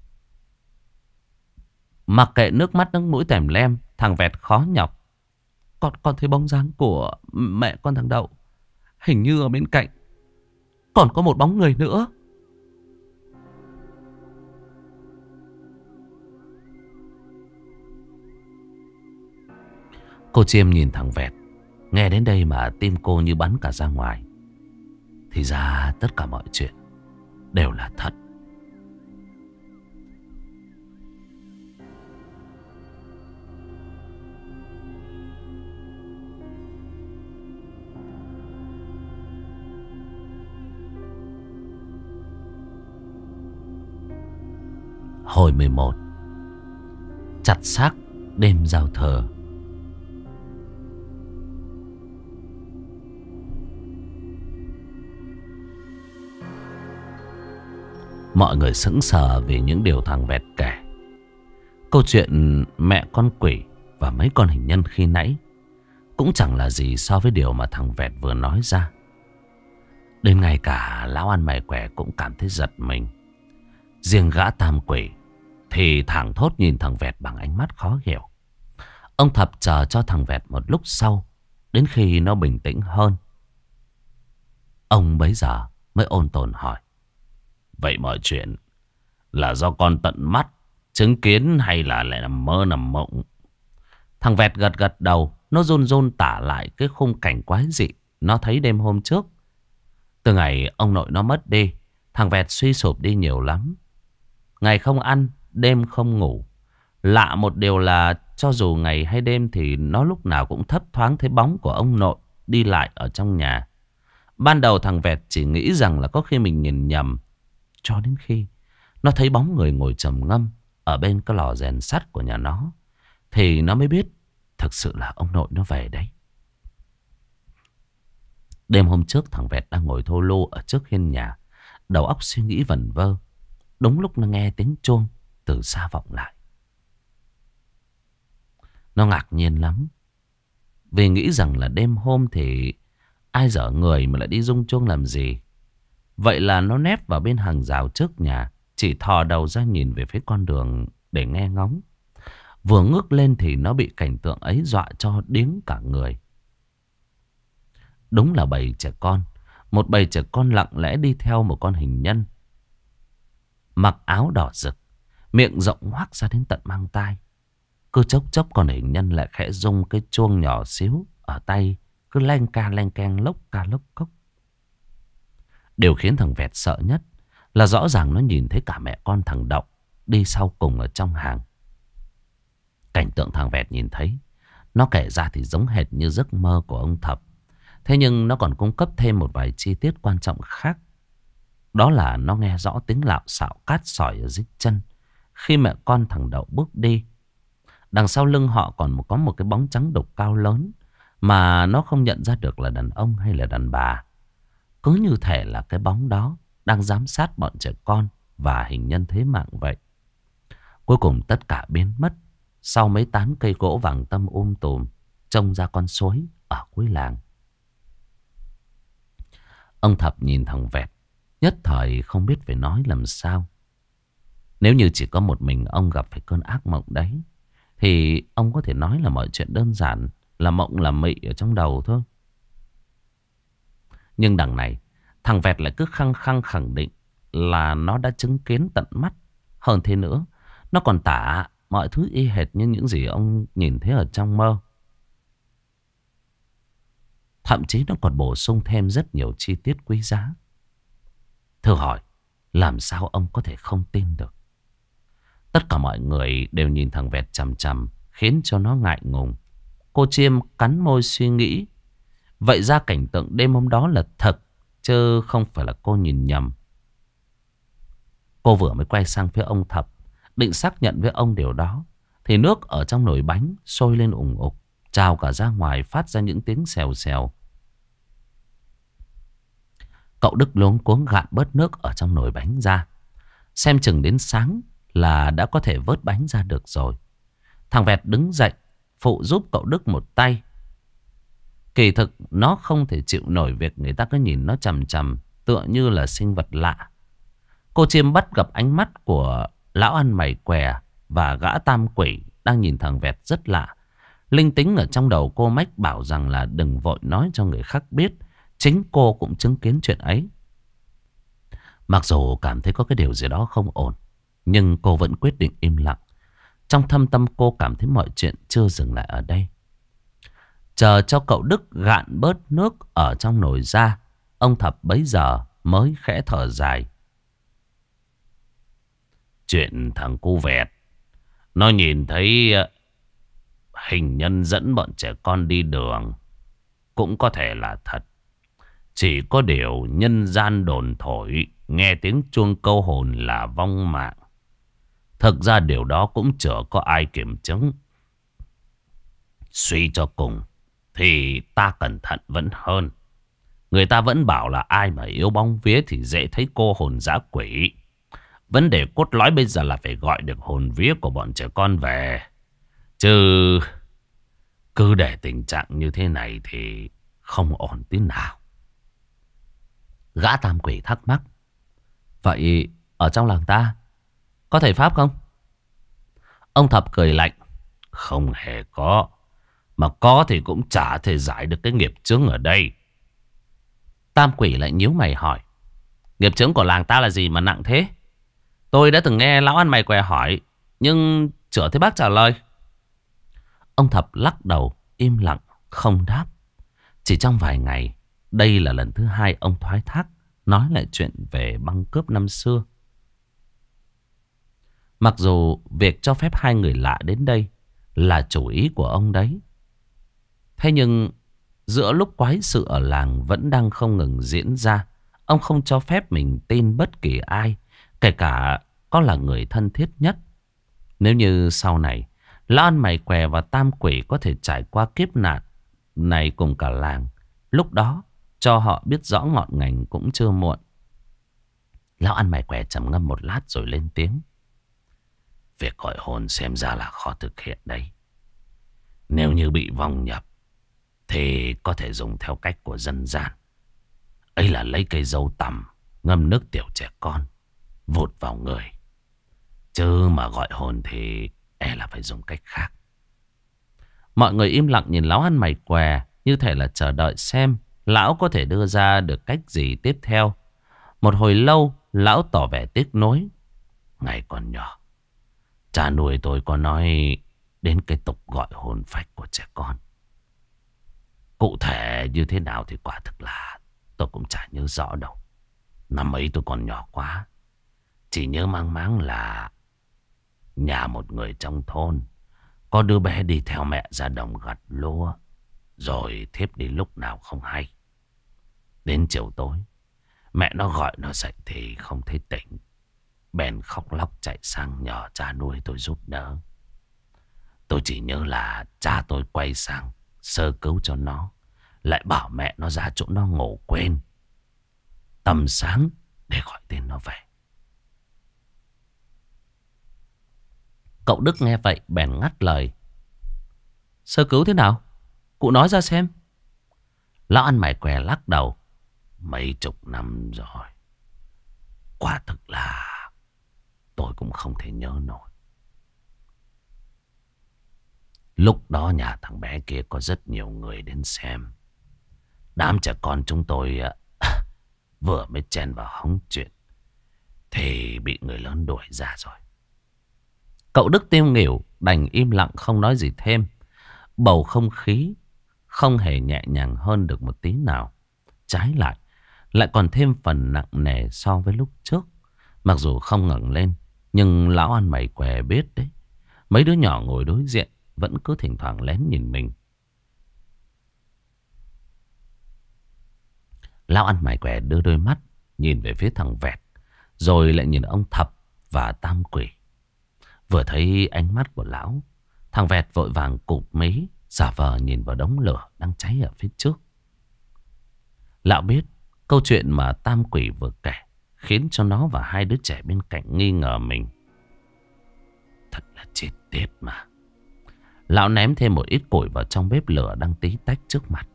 Mặc kệ nước mắt nước mũi tèm lem, thằng Vẹt khó nhọc: Con thấy bóng dáng của mẹ con thằng Đậu. Hình như ở bên cạnh còn có một bóng người nữa. Cô Chiêm nhìn thằng Vẹt. Nghe đến đây mà tim cô như bắn cả ra ngoài. Thì ra tất cả mọi chuyện đều là thật. Hồi 11. Chặt xác đêm giao thừa. Mọi người sững sờ vì những điều thằng Vẹt kể. Câu chuyện mẹ con quỷ và mấy con hình nhân khi nãy cũng chẳng là gì so với điều mà thằng Vẹt vừa nói ra. Đến ngay cả lão ăn mày què cũng cảm thấy giật mình. Riêng gã Tam Quỷ thì thảng thốt nhìn thằng Vẹt bằng ánh mắt khó hiểu. Ông Thập chờ cho thằng Vẹt một lúc sau, đến khi nó bình tĩnh hơn, ông bấy giờ mới ôn tồn hỏi: vậy mọi chuyện là do con tận mắt chứng kiến hay là lại nằm mơ nằm mộng? Thằng Vẹt gật gật đầu. Nó run run tả lại cái khung cảnh quái dị nó thấy đêm hôm trước. Từ ngày ông nội nó mất đi, thằng Vẹt suy sụp đi nhiều lắm. Ngày không ăn, đêm không ngủ. Lạ một điều là cho dù ngày hay đêm thì nó lúc nào cũng thấp thoáng thấy bóng của ông nội đi lại ở trong nhà. Ban đầu thằng Vẹt chỉ nghĩ rằng là có khi mình nhìn nhầm. Cho đến khi nó thấy bóng người ngồi trầm ngâm ở bên cái lò rèn sắt của nhà nó, thì nó mới biết thực sự là ông nội nó về đấy. Đêm hôm trước thằng Vẹt đang ngồi thô lô ở trước hiên nhà, đầu óc suy nghĩ vẩn vơ. Đúng lúc nó nghe tiếng chuông từ xa vọng lại. Nó ngạc nhiên lắm, vì nghĩ rằng là đêm hôm thì ai dở người mà lại đi rung chuông làm gì. Vậy là nó nép vào bên hàng rào trước nhà, chỉ thò đầu ra nhìn về phía con đường để nghe ngóng. Vừa ngước lên thì nó bị cảnh tượng ấy dọa cho điếng cả người. Đúng là bầy trẻ con. Một bầy trẻ con lặng lẽ đi theo một con hình nhân, mặc áo đỏ rực, miệng rộng hoác ra đến tận mang tai. Cứ chốc chốc con hình nhân lại khẽ rung cái chuông nhỏ xíu ở tay, cứ leng ca leng keng lốc ca lốc cốc. Điều khiến thằng Vẹt sợ nhất là rõ ràng nó nhìn thấy cả mẹ con thằng Đậu đi sau cùng ở trong hàng. Cảnh tượng thằng Vẹt nhìn thấy, nó kể ra thì giống hệt như giấc mơ của ông Thập. Thế nhưng nó còn cung cấp thêm một vài chi tiết quan trọng khác. Đó là nó nghe rõ tiếng lạo xạo cát sỏi ở dưới chân khi mẹ con thằng Đậu bước đi. Đằng sau lưng họ còn có một cái bóng trắng đục cao lớn, mà nó không nhận ra được là đàn ông hay là đàn bà. Cứ như thể là cái bóng đó đang giám sát bọn trẻ con và hình nhân thế mạng vậy. Cuối cùng tất cả biến mất sau mấy tán cây gỗ vàng tăm tùm trông ra con suối ở cuối làng. Ông Thập nhìn thằng Vẹt, nhất thời không biết phải nói làm sao. Nếu như chỉ có một mình ông gặp phải cơn ác mộng đấy, thì ông có thể nói là mọi chuyện đơn giản, là mộng là mị ở trong đầu thôi. Nhưng đằng này, thằng Vẹt lại cứ khăng khăng khẳng định là nó đã chứng kiến tận mắt. Hơn thế nữa, nó còn tả mọi thứ y hệt như những gì ông nhìn thấy ở trong mơ. Thậm chí nó còn bổ sung thêm rất nhiều chi tiết quý giá. Thử hỏi, làm sao ông có thể không tin được? Tất cả mọi người đều nhìn thằng Vẹt chằm chằm, khiến cho nó ngại ngùng. Cô Chiêm cắn môi suy nghĩ. Vậy ra cảnh tượng đêm hôm đó là thật, chứ không phải là cô nhìn nhầm. Cô vừa mới quay sang phía ông Thập, định xác nhận với ông điều đó, thì nước ở trong nồi bánh sôi lên ủng ục, trào cả ra ngoài, phát ra những tiếng xèo xèo. Cậu Đức luống cuống gạn bớt nước ở trong nồi bánh ra. Xem chừng đến sáng là đã có thể vớt bánh ra được rồi. Thằng Vẹt đứng dậy phụ giúp cậu Đức một tay. Kỳ thực nó không thể chịu nổi việc người ta cứ nhìn nó chằm chằm, tựa như là sinh vật lạ. Cô Chiêm bắt gặp ánh mắt của lão ăn mày què và gã tam quỷ đang nhìn thằng Vẹt rất lạ. Linh tính ở trong đầu cô mách bảo rằng là đừng vội nói cho người khác biết. Chính cô cũng chứng kiến chuyện ấy. Mặc dù cảm thấy có cái điều gì đó không ổn, nhưng cô vẫn quyết định im lặng. Trong thâm tâm cô cảm thấy mọi chuyện chưa dừng lại ở đây. Chờ cho cậu Đức gạn bớt nước ở trong nồi ra, ông Thập bấy giờ mới khẽ thở dài. Chuyện thằng cu Vẹt, nó nhìn thấy hình nhân dẫn bọn trẻ con đi đường, cũng có thể là thật. Chỉ có điều nhân gian đồn thổi, nghe tiếng chuông câu hồn là vong mạng. Thực ra điều đó cũng chưa có ai kiểm chứng. Suy cho cùng thì ta cẩn thận vẫn hơn. Người ta vẫn bảo là ai mà yếu bóng vía thì dễ thấy cô hồn dã quỷ. Vấn đề cốt lõi bây giờ là phải gọi được hồn vía của bọn trẻ con về. Chứ cứ để tình trạng như thế này thì không ổn tí nào. Gã tam quỷ thắc mắc. Vậy ở trong làng ta có thầy Pháp không? Ông Thập cười lạnh. Không hề có. Mà có thì cũng chả thể giải được cái nghiệp chướng ở đây. Tam quỷ lại nhíu mày hỏi. Nghiệp chướng của làng ta là gì mà nặng thế? Tôi đã từng nghe lão ăn mày què hỏi, nhưng chưa thấy bác trả lời. Ông Thập lắc đầu im lặng không đáp. Chỉ trong vài ngày, đây là lần thứ hai ông thoái thác nói lại chuyện về băng cướp năm xưa. Mặc dù việc cho phép hai người lạ đến đây là chủ ý của ông đấy, thế nhưng giữa lúc quái sự ở làng vẫn đang không ngừng diễn ra, ông không cho phép mình tin bất kỳ ai, kể cả có là người thân thiết nhất. Nếu như sau này Lão ăn mày què và tam quỷ có thể trải qua kiếp nạn này cùng cả làng, lúc đó cho họ biết rõ ngọn ngành cũng chưa muộn. Lão ăn mày què trầm ngâm một lát rồi lên tiếng. Việc gọi hồn xem ra là khó thực hiện đấy. Nếu như bị vong nhập thì có thể dùng theo cách của dân gian. Ấy là lấy cây dâu tằm, ngâm nước tiểu trẻ con, vụt vào người. Chứ mà gọi hồn thì e là phải dùng cách khác. Mọi người im lặng nhìn lão ăn mày què, như thể là chờ đợi xem lão có thể đưa ra được cách gì tiếp theo. Một hồi lâu, lão tỏ vẻ tiếc nuối. Ngày còn nhỏ, cha nuôi tôi có nói đến cái tục gọi hồn phách của trẻ con. Cụ thể như thế nào thì quả thực là tôi cũng chả nhớ rõ đâu. Năm ấy tôi còn nhỏ quá, chỉ nhớ mang máng là nhà một người trong thôn có đứa bé đi theo mẹ ra đồng gặt lúa, rồi thiếp đi lúc nào không hay. Đến chiều tối, mẹ nó gọi nó dậy thì không thấy tỉnh. Bèn khóc lóc chạy sang nhờ cha nuôi tôi giúp đỡ. Tôi chỉ nhớ là cha tôi quay sang sơ cứu cho nó, lại bảo mẹ nó ra chỗ nó ngủ quên, tầm sáng để gọi tên nó về. Cậu Đức nghe vậy bèn ngắt lời. Sơ cứu thế nào? Cụ nói ra xem. Lão ăn mày què lắc đầu. Mấy chục năm rồi, quả thực là tôi cũng không thể nhớ nổi. Lúc đó nhà thằng bé kia có rất nhiều người đến xem. Đám trẻ con chúng tôi vừa mới chen vào hóng chuyện thì bị người lớn đuổi ra rồi. Cậu Đức tiêu nghỉu đành im lặng không nói gì thêm. Bầu không khí không hề nhẹ nhàng hơn được một tí nào. Trái lại còn thêm phần nặng nề so với lúc trước. Mặc dù không ngẩng lên, nhưng lão ăn mày què biết đấy, mấy đứa nhỏ ngồi đối diện vẫn cứ thỉnh thoảng lén nhìn mình. Lão ăn mày què đưa đôi mắt nhìn về phía thằng Vẹt, rồi lại nhìn ông Thập và Tam Quỷ. Vừa thấy ánh mắt của lão, thằng Vẹt vội vàng cụp mí, giả vờ nhìn vào đống lửa đang cháy ở phía trước. Lão biết câu chuyện mà Tam Quỷ vừa kể khiến cho nó và hai đứa trẻ bên cạnh nghi ngờ mình. Thật là chết tiệt mà. Lão ném thêm một ít củi vào trong bếp lửa đang tí tách trước mặt.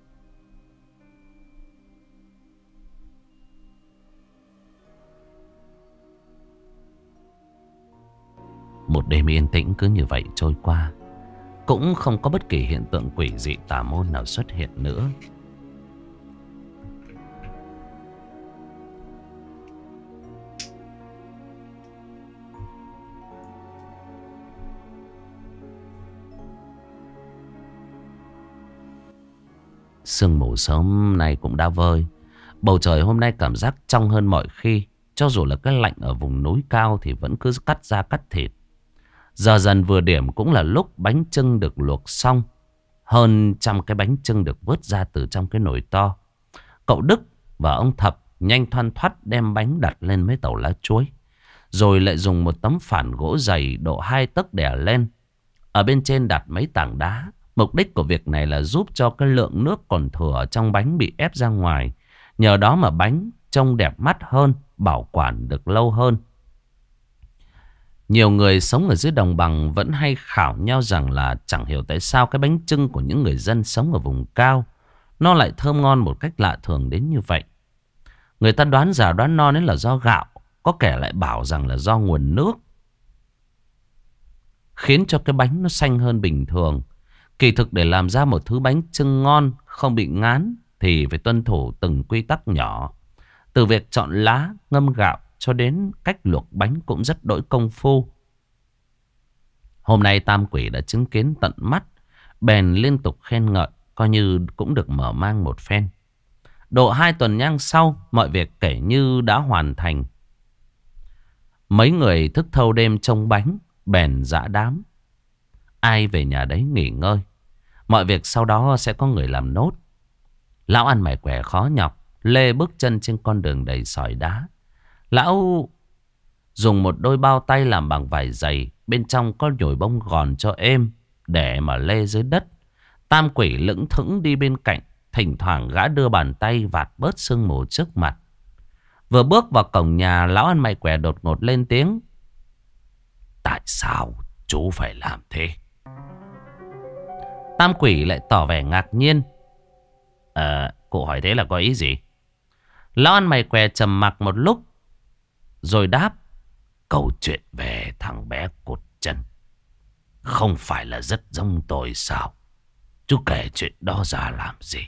Một đêm yên tĩnh cứ như vậy trôi qua. Cũng không có bất kỳ hiện tượng quỷ dị tà môn nào xuất hiện nữa. Sương mù sớm nay cũng đã vơi. Bầu trời hôm nay cảm giác trong hơn mọi khi. Cho dù là cái lạnh ở vùng núi cao thì vẫn cứ cắt da cắt thịt. Giờ dần vừa điểm cũng là lúc bánh chưng được luộc xong. Hơn trăm cái bánh chưng được vớt ra từ trong cái nồi to. Cậu Đức và ông Thập nhanh thoăn thoắt đem bánh đặt lên mấy tàu lá chuối. Rồi lại dùng một tấm phản gỗ dày độ 2 tấc đè lên. Ở bên trên đặt mấy tảng đá. Mục đích của việc này là giúp cho cái lượng nước còn thừa trong bánh bị ép ra ngoài. Nhờ đó mà bánh trông đẹp mắt hơn, bảo quản được lâu hơn. Nhiều người sống ở dưới đồng bằng vẫn hay khảo nhau rằng là chẳng hiểu tại sao cái bánh chưng của những người dân sống ở vùng cao nó lại thơm ngon một cách lạ thường đến như vậy. Người ta đoán già đoán non là do gạo, có kẻ lại bảo rằng là do nguồn nước, khiến cho cái bánh nó xanh hơn bình thường. Kỳ thực để làm ra một thứ bánh chưng ngon không bị ngán thì phải tuân thủ từng quy tắc nhỏ. Từ việc chọn lá, ngâm gạo cho đến cách luộc bánh cũng rất đỗi công phu. Hôm nay Tam Quỷ đã chứng kiến tận mắt, bèn liên tục khen ngợi, coi như cũng được mở mang một phen. Độ 2 tuần nhang sau, mọi việc kể như đã hoàn thành. Mấy người thức thâu đêm trông bánh, bèn dã đám. Ai về nhà đấy nghỉ ngơi. Mọi việc sau đó sẽ có người làm nốt. Lão ăn mày què khó nhọc, lê bước chân trên con đường đầy sỏi đá. Lão dùng một đôi bao tay làm bằng vải dày, bên trong có nhồi bông gòn cho êm, để mà lê dưới đất. Tam quỷ lững thững đi bên cạnh, thỉnh thoảng gã đưa bàn tay vạt bớt sương mù trước mặt. Vừa bước vào cổng nhà, lão ăn mày què đột ngột lên tiếng. Tại sao chú phải làm thế? Tam quỷ lại tỏ vẻ ngạc nhiên. Cụ hỏi thế là có ý gì? Lão ăn mày què trầm mặc một lúc, rồi đáp. Câu chuyện về thằng bé cụt chân không phải là rất giống tôi sao? Chú kể chuyện đó ra làm gì?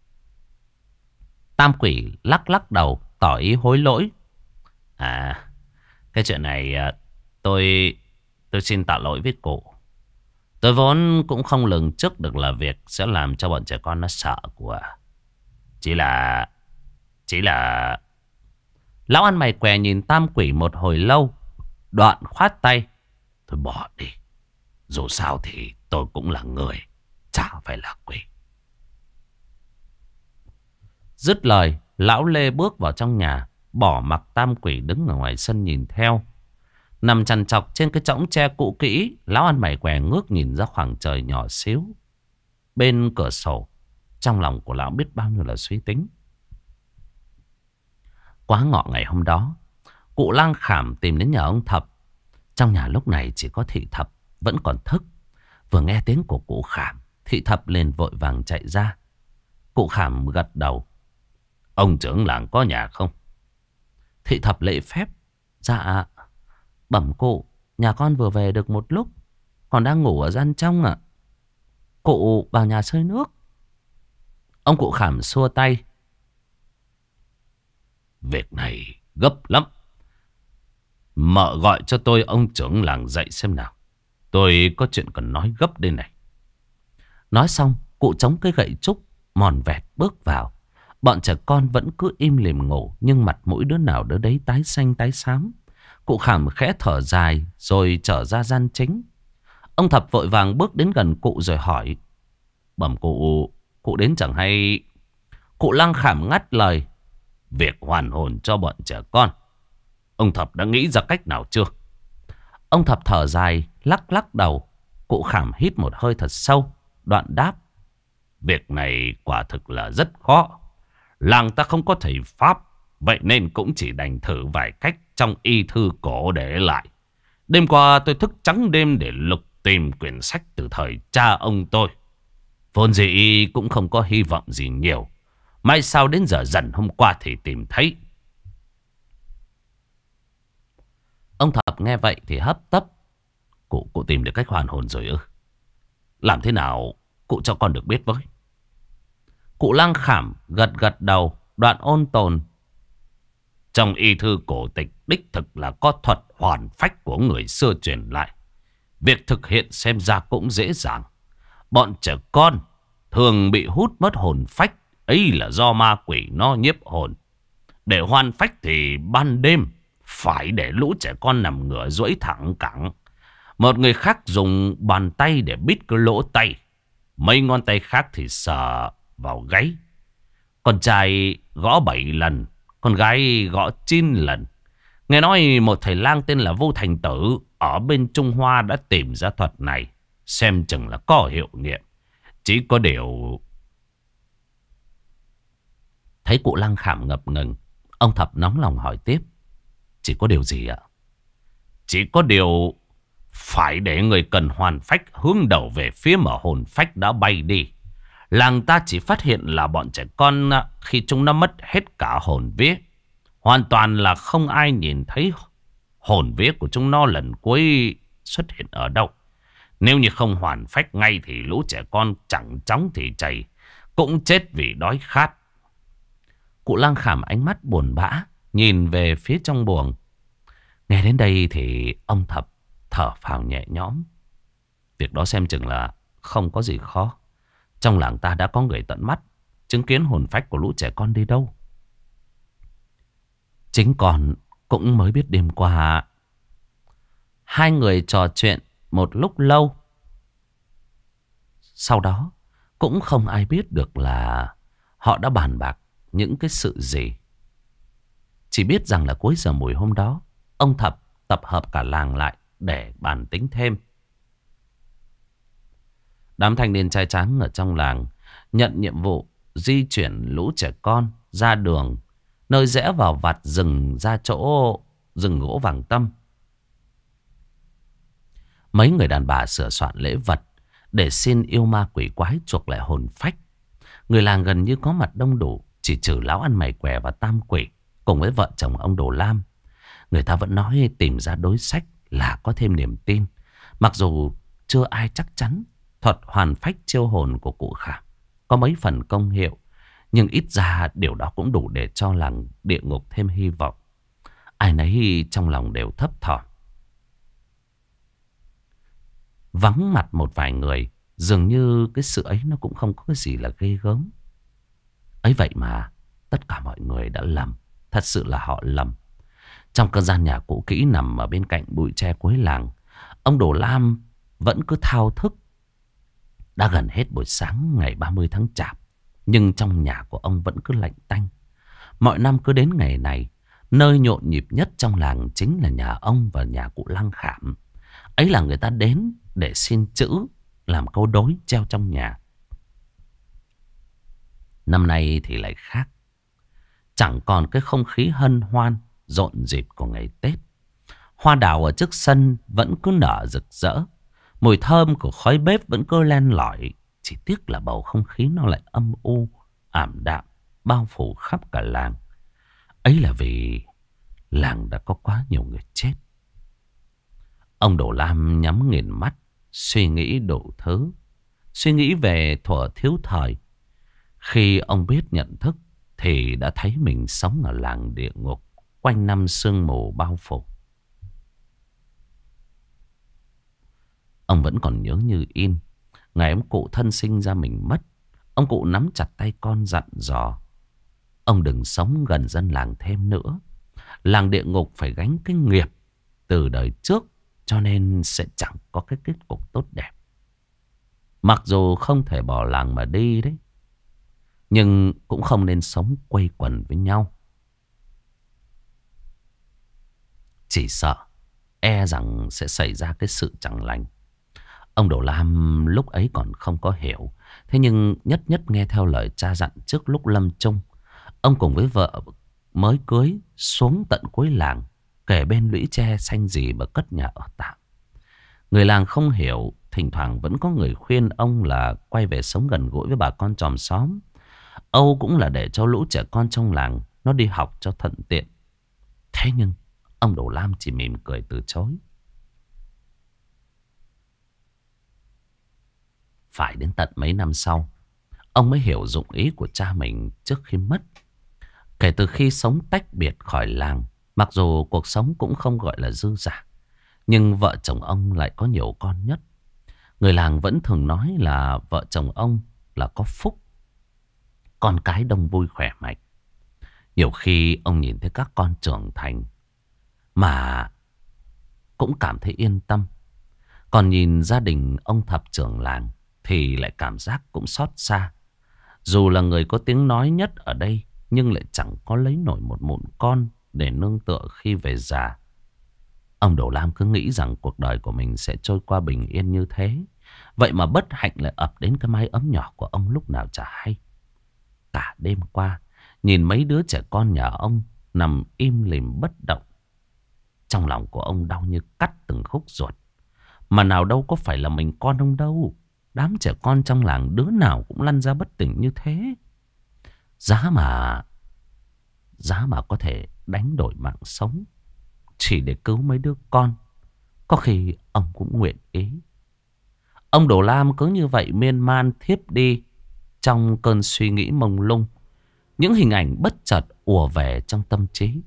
Tam quỷ lắc lắc đầu, tỏ ý hối lỗi. Cái chuyện này tôi xin tạ lỗi với cụ. Tôi vốn cũng không lường trước được là việc sẽ làm cho bọn trẻ con nó sợ của. Chỉ là... Lão ăn mày què nhìn tam quỷ một hồi lâu, đoạn khoát tay. Thôi bỏ đi. Dù sao thì tôi cũng là người, chả phải là quỷ. Dứt lời, lão Lê bước vào trong nhà, bỏ mặc tam quỷ đứng ở ngoài sân nhìn theo. Nằm chằn chọc trên cái chõng tre cũ kỹ, lão ăn mày què ngước nhìn ra khoảng trời nhỏ xíu bên cửa sổ. Trong lòng của lão biết bao nhiêu là suy tính. Quá ngọ ngày hôm đó, cụ Lang Khảm tìm đến nhà ông Thập. Trong nhà lúc này chỉ có Thị Thập vẫn còn thức. Vừa nghe tiếng của cụ Khảm, Thị Thập liền vội vàng chạy ra. Cụ Khảm gật đầu. Ông trưởng làng có nhà không? Thị Thập lễ phép. Dạ, bẩm cụ, nhà con vừa về được một lúc, còn đang ngủ ở gian trong ạ. Cụ vào nhà xơi nước. Ông cụ Khảm xua tay. Việc này gấp lắm. Mợ gọi cho tôi ông trưởng làng dậy xem nào. Tôi có chuyện cần nói gấp đây này. Nói xong, cụ chống cái gậy trúc mòn vẹt bước vào. Bọn trẻ con vẫn cứ im lìm ngủ, nhưng mặt mũi đứa nào đứa đấy tái xanh tái xám. Cụ Khảm khẽ thở dài rồi trở ra gian chính. Ông Thập vội vàng bước đến gần cụ rồi hỏi. Bẩm cụ đến chẳng hay? Cụ Lang Khảm ngắt lời. Việc hoàn hồn cho bọn trẻ con, ông Thập đã nghĩ ra cách nào chưa? Ông Thập thở dài, lắc lắc đầu. Cụ Khảm hít một hơi thật sâu, đoạn đáp. Việc này quả thực là rất khó. Làng ta không có thầy pháp, vậy nên cũng chỉ đành thử vài cách trong y thư cổ để lại. Đêm qua tôi thức trắng đêm để lục tìm quyển sách từ thời cha ông tôi. Vốn dĩ cũng không có hy vọng gì nhiều. May sao đến giờ dần hôm qua thì tìm thấy. Ông Thập nghe vậy thì hấp tấp. Cụ tìm được cách hoàn hồn rồi ư? Làm thế nào cụ cho con được biết với? Cụ Lang Khảm gật gật đầu, đoạn ôn tồn. Trong y thư cổ tịch đích thực là có thuật hoàn phách của người xưa truyền lại. Việc thực hiện xem ra cũng dễ dàng. Bọn trẻ con thường bị hút mất hồn phách, ấy là do ma quỷ nó nhiếp hồn. Để hoàn phách thì ban đêm phải để lũ trẻ con nằm ngửa duỗi thẳng cẳng. Một người khác dùng bàn tay để bít cái lỗ tay. Mấy ngón tay khác thì sờ vào gáy. Con trai gõ 7 lần, con gái gõ 9 lần. Nghe nói một thầy lang tên là Vô Thành Tử ở bên Trung Hoa đã tìm ra thuật này. Xem chừng là có hiệu nghiệm. Chỉ có điều... Thấy cụ Lang Khảm ngập ngừng, ông Thập nóng lòng hỏi tiếp. Chỉ có điều gì ạ? Chỉ có điều phải để người cần hoàn phách hướng đầu về phía mà hồn phách đã bay đi. Làng ta chỉ phát hiện là bọn trẻ con khi chúng nó mất hết cả hồn vía. Hoàn toàn là không ai nhìn thấy hồn vía của chúng nó lần cuối xuất hiện ở đâu. Nếu như không hoàn phách ngay thì lũ trẻ con chẳng chóng thì chảy, cũng chết vì đói khát. Cụ Lang Khảm ánh mắt buồn bã, nhìn về phía trong buồng. Nghe đến đây thì ông Thập thở phào nhẹ nhõm. Việc đó xem chừng là không có gì khó. Trong làng ta đã có người tận mắt chứng kiến hồn phách của lũ trẻ con đi đâu. Chính con cũng mới biết đêm qua. Hai người trò chuyện một lúc lâu. Sau đó cũng không ai biết được là Họ đã bàn bạc những cái sự gì. Chỉ biết rằng là cuối giờ mùi hôm đó, ông Thập tập hợp cả làng lại để bàn tính thêm. Đám thanh niên trai tráng ở trong làng nhận nhiệm vụ di chuyển lũ trẻ con ra đường, nơi rẽ vào vặt rừng ra chỗ rừng gỗ Vàng Tâm. Mấy người đàn bà sửa soạn lễ vật để xin yêu ma quỷ quái chuộc lại hồn phách. Người làng gần như có mặt đông đủ, chỉ trừ lão ăn mày què và tam quỷ cùng với vợ chồng ông Đồ Lam. Người ta vẫn nói tìm ra đối sách là có thêm niềm tin. Mặc dù chưa ai chắc chắn thuật hoàn phách chiêu hồn của cụ Khảm có mấy phần công hiệu, nhưng ít ra điều đó cũng đủ để cho làng địa ngục thêm hy vọng. Ai nấy trong lòng đều thấp thỏm. Vắng mặt một vài người, dường như cái sự ấy nó cũng không có cái gì là ghê gớm. Ấy vậy mà tất cả mọi người đã lầm. Thật sự là họ lầm. Trong căn gian nhà cũ kỹ nằm ở bên cạnh bụi tre cuối làng, ông Đồ Lam vẫn cứ thao thức. Đã gần hết buổi sáng ngày 30 tháng Chạp, nhưng trong nhà của ông vẫn cứ lạnh tanh. Mọi năm cứ đến ngày này, nơi nhộn nhịp nhất trong làng chính là nhà ông và nhà cụ Lăng Khảm. Ấy là người ta đến để xin chữ, làm câu đối treo trong nhà. Năm nay thì lại khác. Chẳng còn cái không khí hân hoan, rộn rịp của ngày Tết. Hoa đào ở trước sân vẫn cứ nở rực rỡ. Mùi thơm của khói bếp vẫn cứ len lỏi. Chỉ tiếc là bầu không khí nó lại âm u, ảm đạm, bao phủ khắp cả làng. Ấy là vì làng đã có quá nhiều người chết. Ông Đồ Lam nhắm nghiền mắt, suy nghĩ đủ thứ. Suy nghĩ về thuở thiếu thời. Khi ông biết nhận thức thì đã thấy mình sống ở làng địa ngục, quanh năm sương mù bao phủ. Ông vẫn còn nhớ như in ngày ông cụ thân sinh ra mình mất. Ông cụ nắm chặt tay con dặn dò: ông đừng sống gần dân làng thêm nữa. Làng địa ngục phải gánh cái nghiệp từ đời trước, cho nên sẽ chẳng có cái kết cục tốt đẹp. Mặc dù không thể bỏ làng mà đi đấy, nhưng cũng không nên sống quây quần với nhau. Chỉ sợ e rằng sẽ xảy ra cái sự chẳng lành. Ông Đồ Lam lúc ấy còn không có hiểu. Thế nhưng nhất nhất nghe theo lời cha dặn trước lúc lâm chung. Ông cùng với vợ mới cưới xuống tận cuối làng, kể bên lũy tre xanh gì mà cất nhà ở tạm. Người làng không hiểu, thỉnh thoảng vẫn có người khuyên ông là quay về sống gần gũi với bà con chòm xóm. Âu cũng là để cho lũ trẻ con trong làng nó đi học cho thuận tiện. Thế nhưng ông Đồ Lam chỉ mỉm cười từ chối. Phải đến tận mấy năm sau, ông mới hiểu dụng ý của cha mình trước khi mất. Kể từ khi sống tách biệt khỏi làng, mặc dù cuộc sống cũng không gọi là dư dả, nhưng vợ chồng ông lại có nhiều con nhất. Người làng vẫn thường nói là vợ chồng ông là có phúc, con cái đông vui khỏe mạnh. Nhiều khi ông nhìn thấy các con trưởng thành mà cũng cảm thấy yên tâm. Còn nhìn gia đình ông Thập trưởng làng thì lại cảm giác cũng xót xa. Dù là người có tiếng nói nhất ở đây, nhưng lại chẳng có lấy nổi một mụn con để nương tựa khi về già. Ông Đồ Lam cứ nghĩ rằng cuộc đời của mình sẽ trôi qua bình yên như thế. Vậy mà bất hạnh lại ập đến cái mái ấm nhỏ của ông lúc nào chả hay. Cả đêm qua, nhìn mấy đứa trẻ con nhà ông nằm im lìm bất động, trong lòng của ông đau như cắt từng khúc ruột. Mà nào đâu có phải là mình con ông đâu. Đám trẻ con trong làng đứa nào cũng lăn ra bất tỉnh như thế. Giá mà có thể đánh đổi mạng sống chỉ để cứu mấy đứa con, có khi ông cũng nguyện ý. Ông Đồ Lam cứ như vậy miên man thiếp đi trong cơn suy nghĩ mông lung. Những hình ảnh bất chợt ùa về trong tâm trí.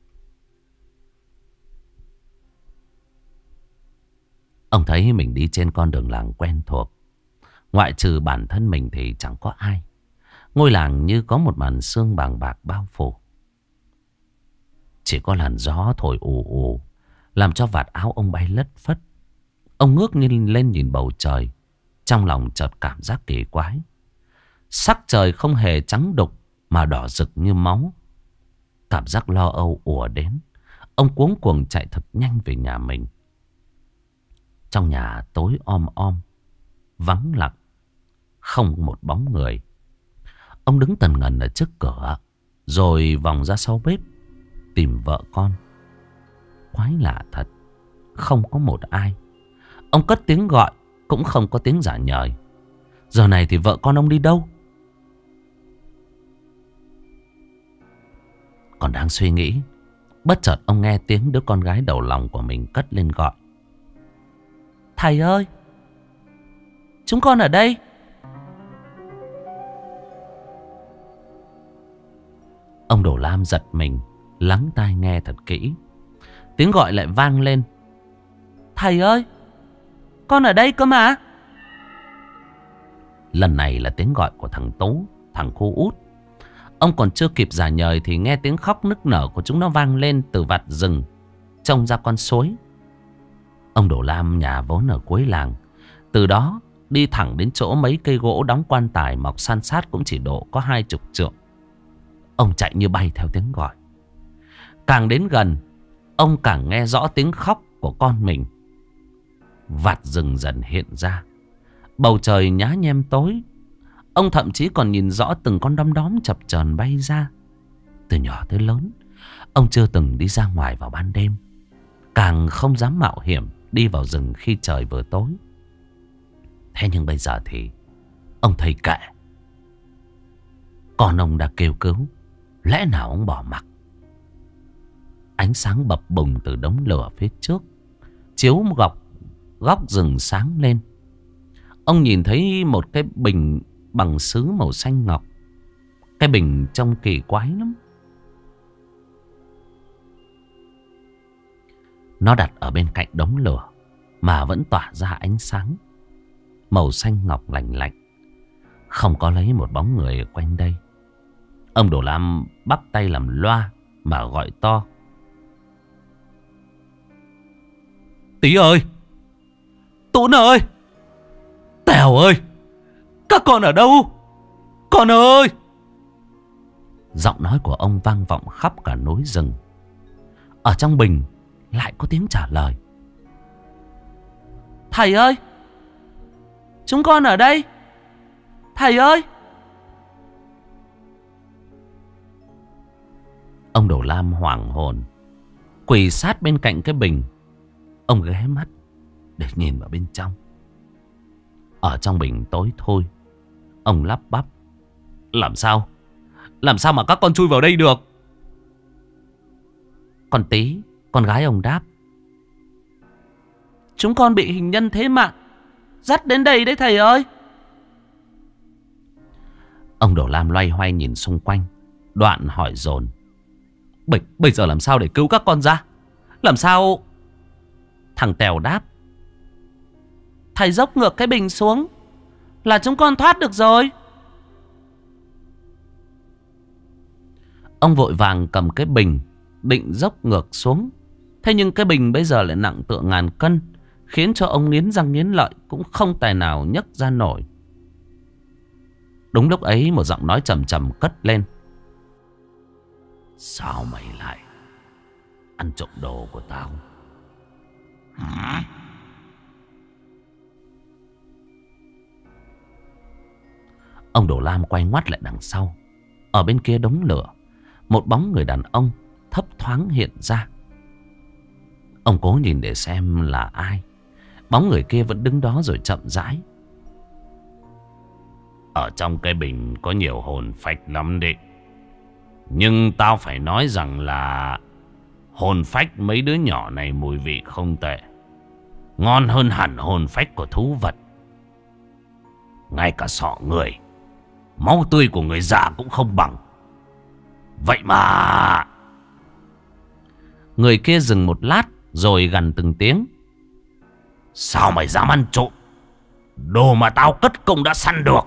Ông thấy mình đi trên con đường làng quen thuộc. Ngoại trừ bản thân mình thì chẳng có ai. Ngôi làng như có một màn sương bàng bạc bao phủ. Chỉ có làn gió thổi ù ù, làm cho vạt áo ông bay lất phất. Ông ngước lên nhìn bầu trời, trong lòng chợt cảm giác kỳ quái. Sắc trời không hề trắng đục mà đỏ rực như máu. Cảm giác lo âu ùa đến. Ông cuống cuồng chạy thật nhanh về nhà mình. Trong nhà tối om om, vắng lặng, không một bóng người. Ông đứng tần ngần ở trước cửa, rồi vòng ra sau bếp tìm vợ con. Quái lạ thật, không có một ai. Ông cất tiếng gọi cũng không có tiếng trả lời. Giờ này thì vợ con ông đi đâu? Còn đang suy nghĩ, bất chợt ông nghe tiếng đứa con gái đầu lòng của mình cất lên gọi. Thầy ơi, chúng con ở đây. Ông Đồ Lam giật mình, lắng tai nghe thật kỹ. Tiếng gọi lại vang lên. Thầy ơi, con ở đây cơ mà. Lần này là tiếng gọi của thằng Tú, thằng cu út. Ông còn chưa kịp giả nhời thì nghe tiếng khóc nức nở của chúng nó vang lên từ vạt rừng trông ra con suối. Ông Đồ Lam nhà vốn ở cuối làng, từ đó đi thẳng đến chỗ mấy cây gỗ đóng quan tài mọc san sát cũng chỉ độ có 20 trượng. Ông chạy như bay theo tiếng gọi. Càng đến gần, ông càng nghe rõ tiếng khóc của con mình. Vạt rừng dần hiện ra, bầu trời nhá nhem tối. Ông thậm chí còn nhìn rõ từng con đom đóm chập chờn bay ra. Từ nhỏ tới lớn, ông chưa từng đi ra ngoài vào ban đêm, càng không dám mạo hiểm đi vào rừng khi trời vừa tối. Thế nhưng bây giờ thì ông thấy kệ. Con ông đã kêu cứu, lẽ nào ông bỏ mặc? Ánh sáng bập bùng từ đống lửa phía trước chiếu góc rừng sáng lên. Ông nhìn thấy một cái bình bằng sứ màu xanh ngọc. Cái bình trông kỳ quái lắm. Nó đặt ở bên cạnh đống lửa mà vẫn tỏa ra ánh sáng màu xanh ngọc lành lạnh. Không có lấy một bóng người ở quanh đây. Ông Đồ Lam bắt tay làm loa mà gọi to. Tí ơi, Tún ơi, Tèo ơi, các con ở đâu? Con ơi! Giọng nói của ông vang vọng khắp cả núi rừng. Ở trong bình lại có tiếng trả lời. Thầy ơi, chúng con ở đây. Thầy ơi! Ông Đồ Lam hoảng hồn, quỳ sát bên cạnh cái bình. Ông ghé mắt để nhìn vào bên trong. Ở trong bình tối thôi. Ông lắp bắp. Làm sao? Làm sao mà các con chui vào đây được? Con Tí, con gái ông đáp. Chúng con bị hình nhân thế mạng dắt đến đây đấy thầy ơi. Ông Đồ Lam loay hoay nhìn xung quanh, đoạn hỏi dồn. Bây giờ làm sao để cứu các con ra? Làm sao? Thằng Tèo đáp. Thầy dốc ngược cái bình xuống là chúng con thoát được rồi. Ông vội vàng cầm cái bình định dốc ngược xuống. Thế nhưng cái bình bây giờ lại nặng tựa ngàn cân, khiến cho ông nghiến răng nghiến lợi cũng không tài nào nhấc ra nổi. Đúng lúc ấy một giọng nói trầm trầm cất lên. Sao mày lại ăn trộm đồ của tao? Hả? Ông Đồ Lam quay ngoắt lại đằng sau. Ở bên kia đống lửa, một bóng người đàn ông thấp thoáng hiện ra. Ông cố nhìn để xem là ai. Bóng người kia vẫn đứng đó rồi chậm rãi. Ở trong cái bình có nhiều hồn phách lắm đấy. Nhưng tao phải nói rằng là hồn phách mấy đứa nhỏ này mùi vị không tệ, ngon hơn hẳn hồn phách của thú vật. Ngay cả sọ người, máu tươi của người già cũng không bằng. Vậy mà... Người kia dừng một lát rồi gằn từng tiếng. Sao mày dám ăn trộm đồ mà tao cất công đã săn được?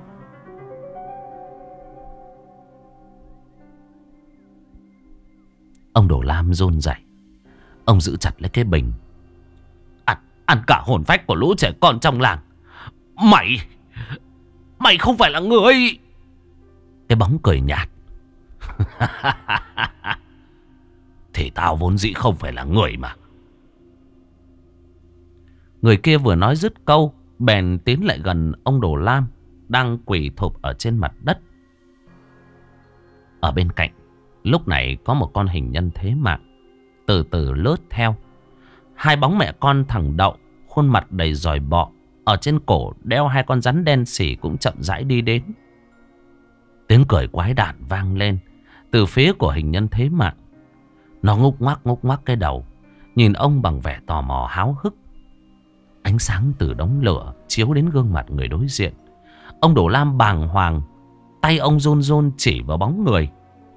Ông Đồ Lam run rẩy. Ông giữ chặt lấy cái bình. Ăn cả hồn phách của lũ trẻ con trong làng. Mày không phải là người. Cái bóng cười nhạt. Thì tao vốn dĩ không phải là người mà. Người kia vừa nói dứt câu, bèn tiến lại gần ông Đồ Lam đang quỳ thụp ở trên mặt đất. Ở bên cạnh, lúc này có một con hình nhân thế mạng từ từ lướt theo. Hai bóng mẹ con thằng Đậu, khuôn mặt đầy giòi bọ, ở trên cổ đeo hai con rắn đen xỉ cũng chậm rãi đi đến. Tiếng cười quái đản vang lên từ phía của hình nhân thế mạng. Nó ngúc ngoắc cái đầu, nhìn ông bằng vẻ tò mò háo hức. Ánh sáng từ đống lửa chiếu đến gương mặt người đối diện. Ông Đồ Lam bàng hoàng, tay ông run run chỉ vào bóng người.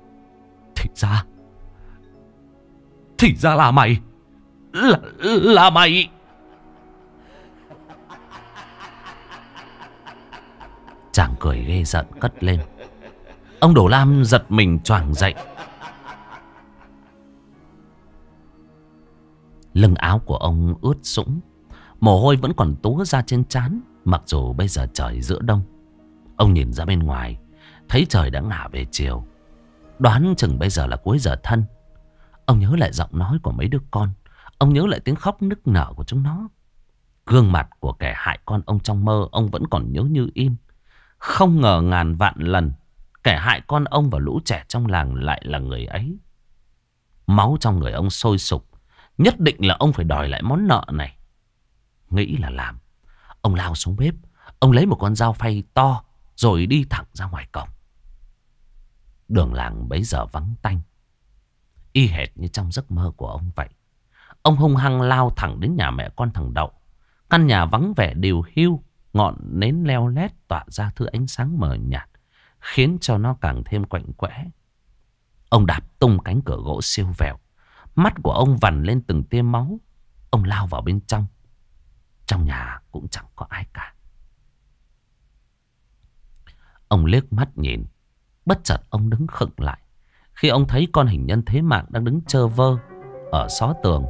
Thì ra là mày. Là mày. Chàng cười ghê giận cất lên. Ông Đồ Lam giật mình choàng dậy. Lưng áo của ông ướt sũng, mồ hôi vẫn còn túa ra trên trán. Mặc dù bây giờ trời giữa đông. Ông nhìn ra bên ngoài, thấy trời đã ngả về chiều. Đoán chừng bây giờ là cuối giờ thân. Ông nhớ lại giọng nói của mấy đứa con. Ông nhớ lại tiếng khóc nức nở của chúng nó. Gương mặt của kẻ hại con ông trong mơ ông vẫn còn nhớ như in. Không ngờ ngàn vạn lần kẻ hại con ông và lũ trẻ trong làng lại là người ấy. Máu trong người ông sôi sục. Nhất định là ông phải đòi lại món nợ này. Nghĩ là làm, ông lao xuống bếp. Ông lấy một con dao phay to rồi đi thẳng ra ngoài cổng. Đường làng bấy giờ vắng tanh, y hệt như trong giấc mơ của ông vậy. Ông hung hăng lao thẳng đến nhà mẹ con thằng Đậu. Căn nhà vắng vẻ điều hiu, ngọn nến leo lét tỏa ra thứ ánh sáng mờ nhạt, khiến cho nó càng thêm quạnh quẽ. Ông đạp tung cánh cửa gỗ siêu vẹo. Mắt của ông vằn lên từng tia máu. Ông lao vào bên trong. Trong nhà cũng chẳng có ai cả. Ông liếc mắt nhìn. Bất chợt ông đứng khựng lại khi ông thấy con hình nhân thế mạng đang đứng trơ vơ ở xó tường.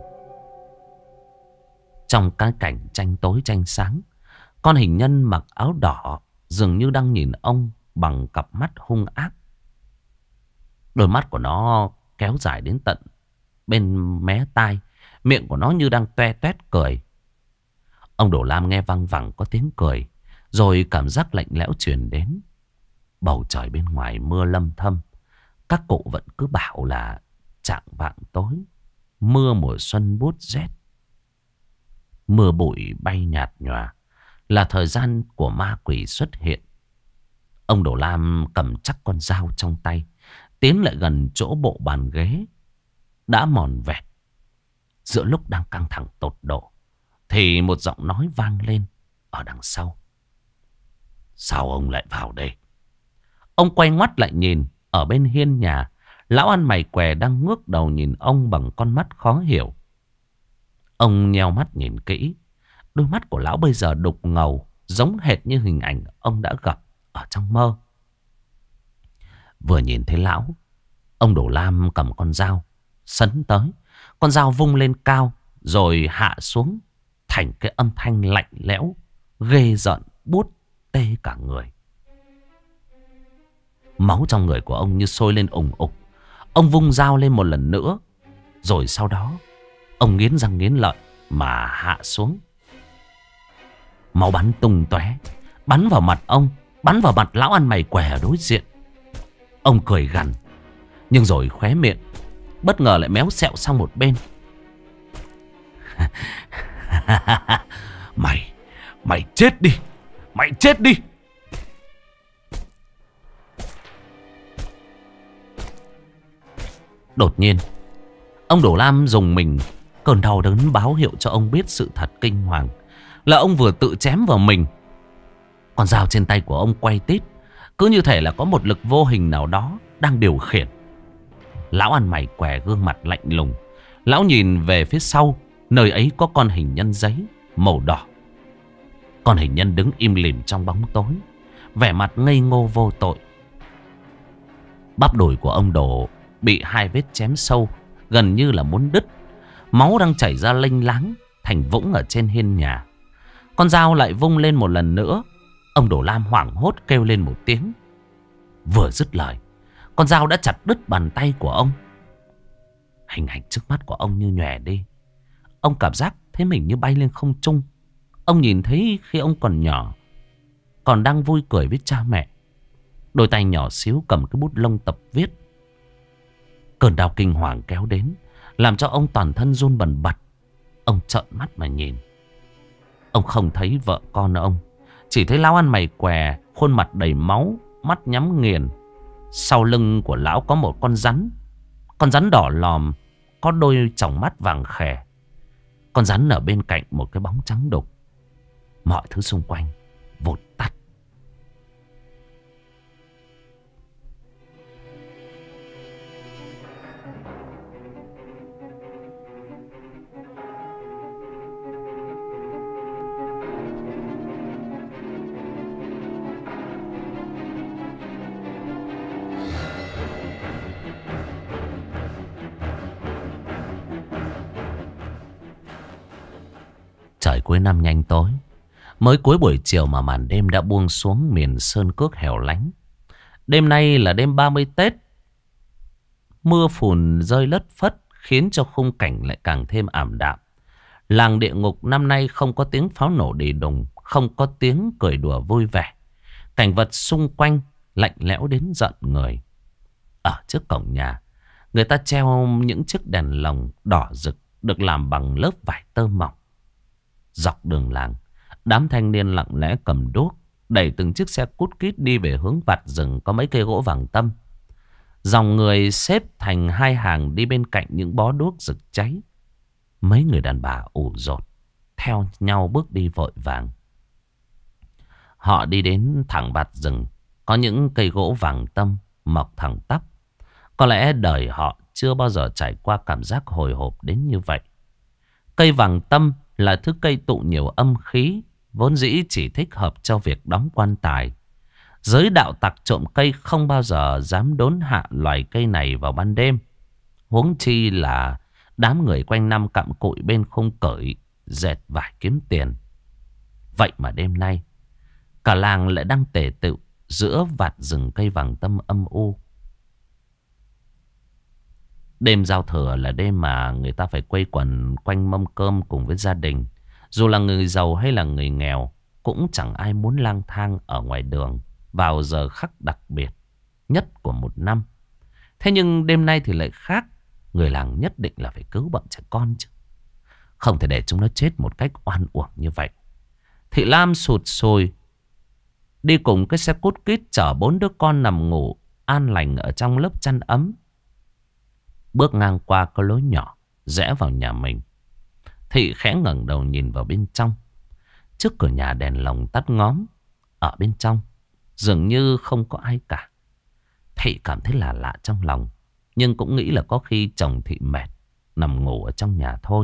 Trong cái cảnh tranh tối tranh sáng, con hình nhân mặc áo đỏ dường như đang nhìn ông bằng cặp mắt hung ác. Đôi mắt của nó kéo dài đến tận bên mé tai. Miệng của nó như đang toe toét cười. Ông Đồ Lam nghe văng vẳng có tiếng cười, rồi cảm giác lạnh lẽo truyền đến. Bầu trời bên ngoài mưa lâm thâm. Các cụ vẫn cứ bảo là chạng vạng tối, mưa mùa xuân buốt rét. Mưa bụi bay nhạt nhòa là thời gian của ma quỷ xuất hiện. Ông Đồ Lam cầm chắc con dao trong tay, tiến lại gần chỗ bộ bàn ghế đã mòn vẹt. Giữa lúc đang căng thẳng tột độ thì một giọng nói vang lên ở đằng sau. Sao ông lại vào đây? Ông quay ngoắt lại nhìn. Ở bên hiên nhà, lão ăn mày què đang ngước đầu nhìn ông bằng con mắt khó hiểu. Ông nheo mắt nhìn kỹ. Đôi mắt của lão bây giờ đục ngầu, giống hệt như hình ảnh ông đã gặp ở trong mơ. Vừa nhìn thấy lão, ông Đồ Lam cầm con dao sấn tới. Con dao vung lên cao rồi hạ xuống thành cái âm thanh lạnh lẽo, ghê rợn, buốt tê cả người. Máu trong người của ông như sôi lên ùng ục. Ông vung dao lên một lần nữa, rồi sau đó ông nghiến răng nghiến lợi mà hạ xuống. Máu bắn tung tóe, bắn vào mặt ông, bắn vào mặt lão ăn mày què ở đối diện. Ông cười gằn, nhưng rồi khóe miệng bất ngờ lại méo xẹo sang một bên. Mày chết đi. Mày chết đi. Đột nhiên, ông Đồ Lam rùng mình. Cơn đau đớn báo hiệu cho ông biết sự thật kinh hoàng là ông vừa tự chém vào mình. Con dao trên tay của ông quay tít, cứ như thể là có một lực vô hình nào đó đang điều khiển. Lão ăn mày què gương mặt lạnh lùng. Lão nhìn về phía sau, nơi ấy có con hình nhân giấy màu đỏ. Con hình nhân đứng im lìm trong bóng tối, vẻ mặt ngây ngô vô tội. Bắp đùi của ông Đồ bị hai vết chém sâu, gần như là muốn đứt. Máu đang chảy ra lênh láng thành vũng ở trên hiên nhà. Con dao lại vung lên một lần nữa. Ông Đồ Lam hoảng hốt kêu lên một tiếng. Vừa dứt lời, con dao đã chặt đứt bàn tay của ông. Hình ảnh trước mắt của ông như nhòe đi. Ông cảm giác thấy mình như bay lên không trung. Ông nhìn thấy khi ông còn nhỏ, còn đang vui cười với cha mẹ, đôi tay nhỏ xíu cầm cái bút lông tập viết. Cơn đau kinh hoàng kéo đến, làm cho ông toàn thân run bần bật. Ông trợn mắt mà nhìn. Ông không thấy vợ con ông, chỉ thấy lão ăn mày què, khuôn mặt đầy máu, mắt nhắm nghiền. Sau lưng của lão có một con rắn. Con rắn đỏ lòm, có đôi tròng mắt vàng khè. Con rắn ở bên cạnh một cái bóng trắng đục. Mọi thứ xung quanh vụt tắt. Trời cuối năm nhanh tối. Mới cuối buổi chiều mà màn đêm đã buông xuống miền sơn cước hẻo lánh. Đêm nay là đêm 30 Tết. Mưa phùn rơi lất phất khiến cho khung cảnh lại càng thêm ảm đạm. Làng địa ngục năm nay không có tiếng pháo nổ đi đùng, không có tiếng cười đùa vui vẻ. Cảnh vật xung quanh lạnh lẽo đến giận người. Ở trước cổng nhà, người ta treo những chiếc đèn lồng đỏ rực được làm bằng lớp vải tơ mỏng. Dọc đường làng, đám thanh niên lặng lẽ cầm đuốc, đẩy từng chiếc xe cút kít đi về hướng vặt rừng có mấy cây gỗ vàng tăm. Dòng người xếp thành hai hàng đi bên cạnh những bó đuốc rực cháy. Mấy người đàn bà ủ rột theo nhau bước đi vội vàng. Họ đi đến thẳng vặt rừng, có những cây gỗ vàng tăm mọc thẳng tắp. Có lẽ đời họ chưa bao giờ trải qua cảm giác hồi hộp đến như vậy. Cây vàng tăm là thứ cây tụ nhiều âm khí, vốn dĩ chỉ thích hợp cho việc đóng quan tài. Giới đạo tặc trộm cây không bao giờ dám đốn hạ loài cây này vào ban đêm. Huống chi là đám người quanh năm cặm cụi bên khung cởi, dệt vải kiếm tiền. Vậy mà đêm nay, cả làng lại đang tề tựu giữa vạt rừng cây vàng tăm âm u. Đêm giao thừa là đêm mà người ta phải quây quần quanh mâm cơm cùng với gia đình. Dù là người giàu hay là người nghèo, cũng chẳng ai muốn lang thang ở ngoài đường vào giờ khắc đặc biệt nhất của một năm. Thế nhưng đêm nay thì lại khác. Người làng nhất định là phải cứu bọn trẻ con chứ. Không thể để chúng nó chết một cách oan uổng như vậy. Thị Lam sụt sùi đi cùng cái xe cút kít chở 4 đứa con nằm ngủ an lành ở trong lớp chăn ấm. Bước ngang qua có lối nhỏ rẽ vào nhà mình. Thị khẽ ngẩng đầu nhìn vào bên trong. Trước cửa nhà đèn lồng tắt ngóm. Ở bên trong dường như không có ai cả. Thị cảm thấy là lạ trong lòng, nhưng cũng nghĩ là có khi chồng Thị mệt nằm ngủ ở trong nhà thôi.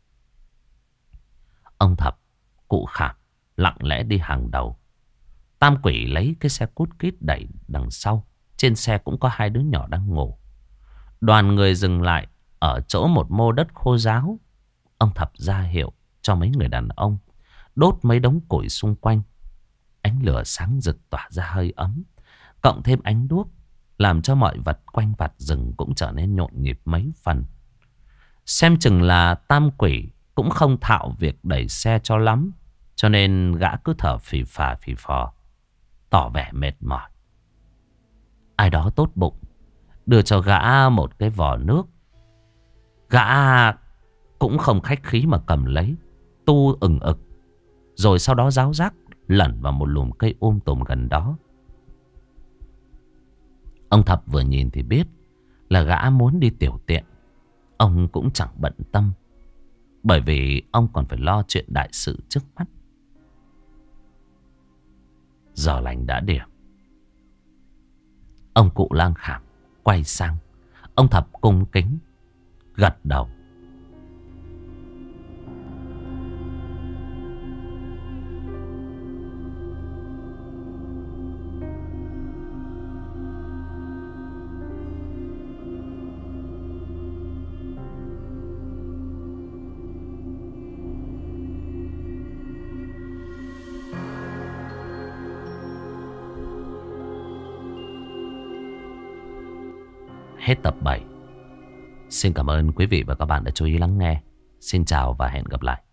Ông Thập, cụ Khảm lặng lẽ đi hàng đầu. Tam Quỷ lấy cái xe cút kít đẩy đằng sau. Trên xe cũng có 2 đứa nhỏ đang ngủ. Đoàn người dừng lại ở chỗ một mô đất khô ráo. Ông Thập ra hiệu cho mấy người đàn ông đốt mấy đống củi xung quanh. Ánh lửa sáng rực tỏa ra hơi ấm, cộng thêm ánh đuốc, làm cho mọi vật quanh vặt rừng cũng trở nên nhộn nhịp mấy phần. Xem chừng là Tam Quỷ cũng không thạo việc đẩy xe cho lắm, cho nên gã cứ thở phì phò, tỏ vẻ mệt mỏi. Ai đó tốt bụng đưa cho gã một cái vò nước. Gã cũng không khách khí mà cầm lấy, tu ừng ực, rồi sau đó ráo rác lẩn vào một lùm cây tùm gần đó. Ông Thập vừa nhìn thì biết là gã muốn đi tiểu tiện. Ông cũng chẳng bận tâm, bởi vì ông còn phải lo chuyện đại sự trước mắt. Giờ lành đã điểm. Ông cụ Lang Khảm quay sang. Ông Thập cung kính gật đầu. Hết tập 7. Xin cảm ơn quý vị và các bạn đã chú ý lắng nghe. Xin chào và hẹn gặp lại.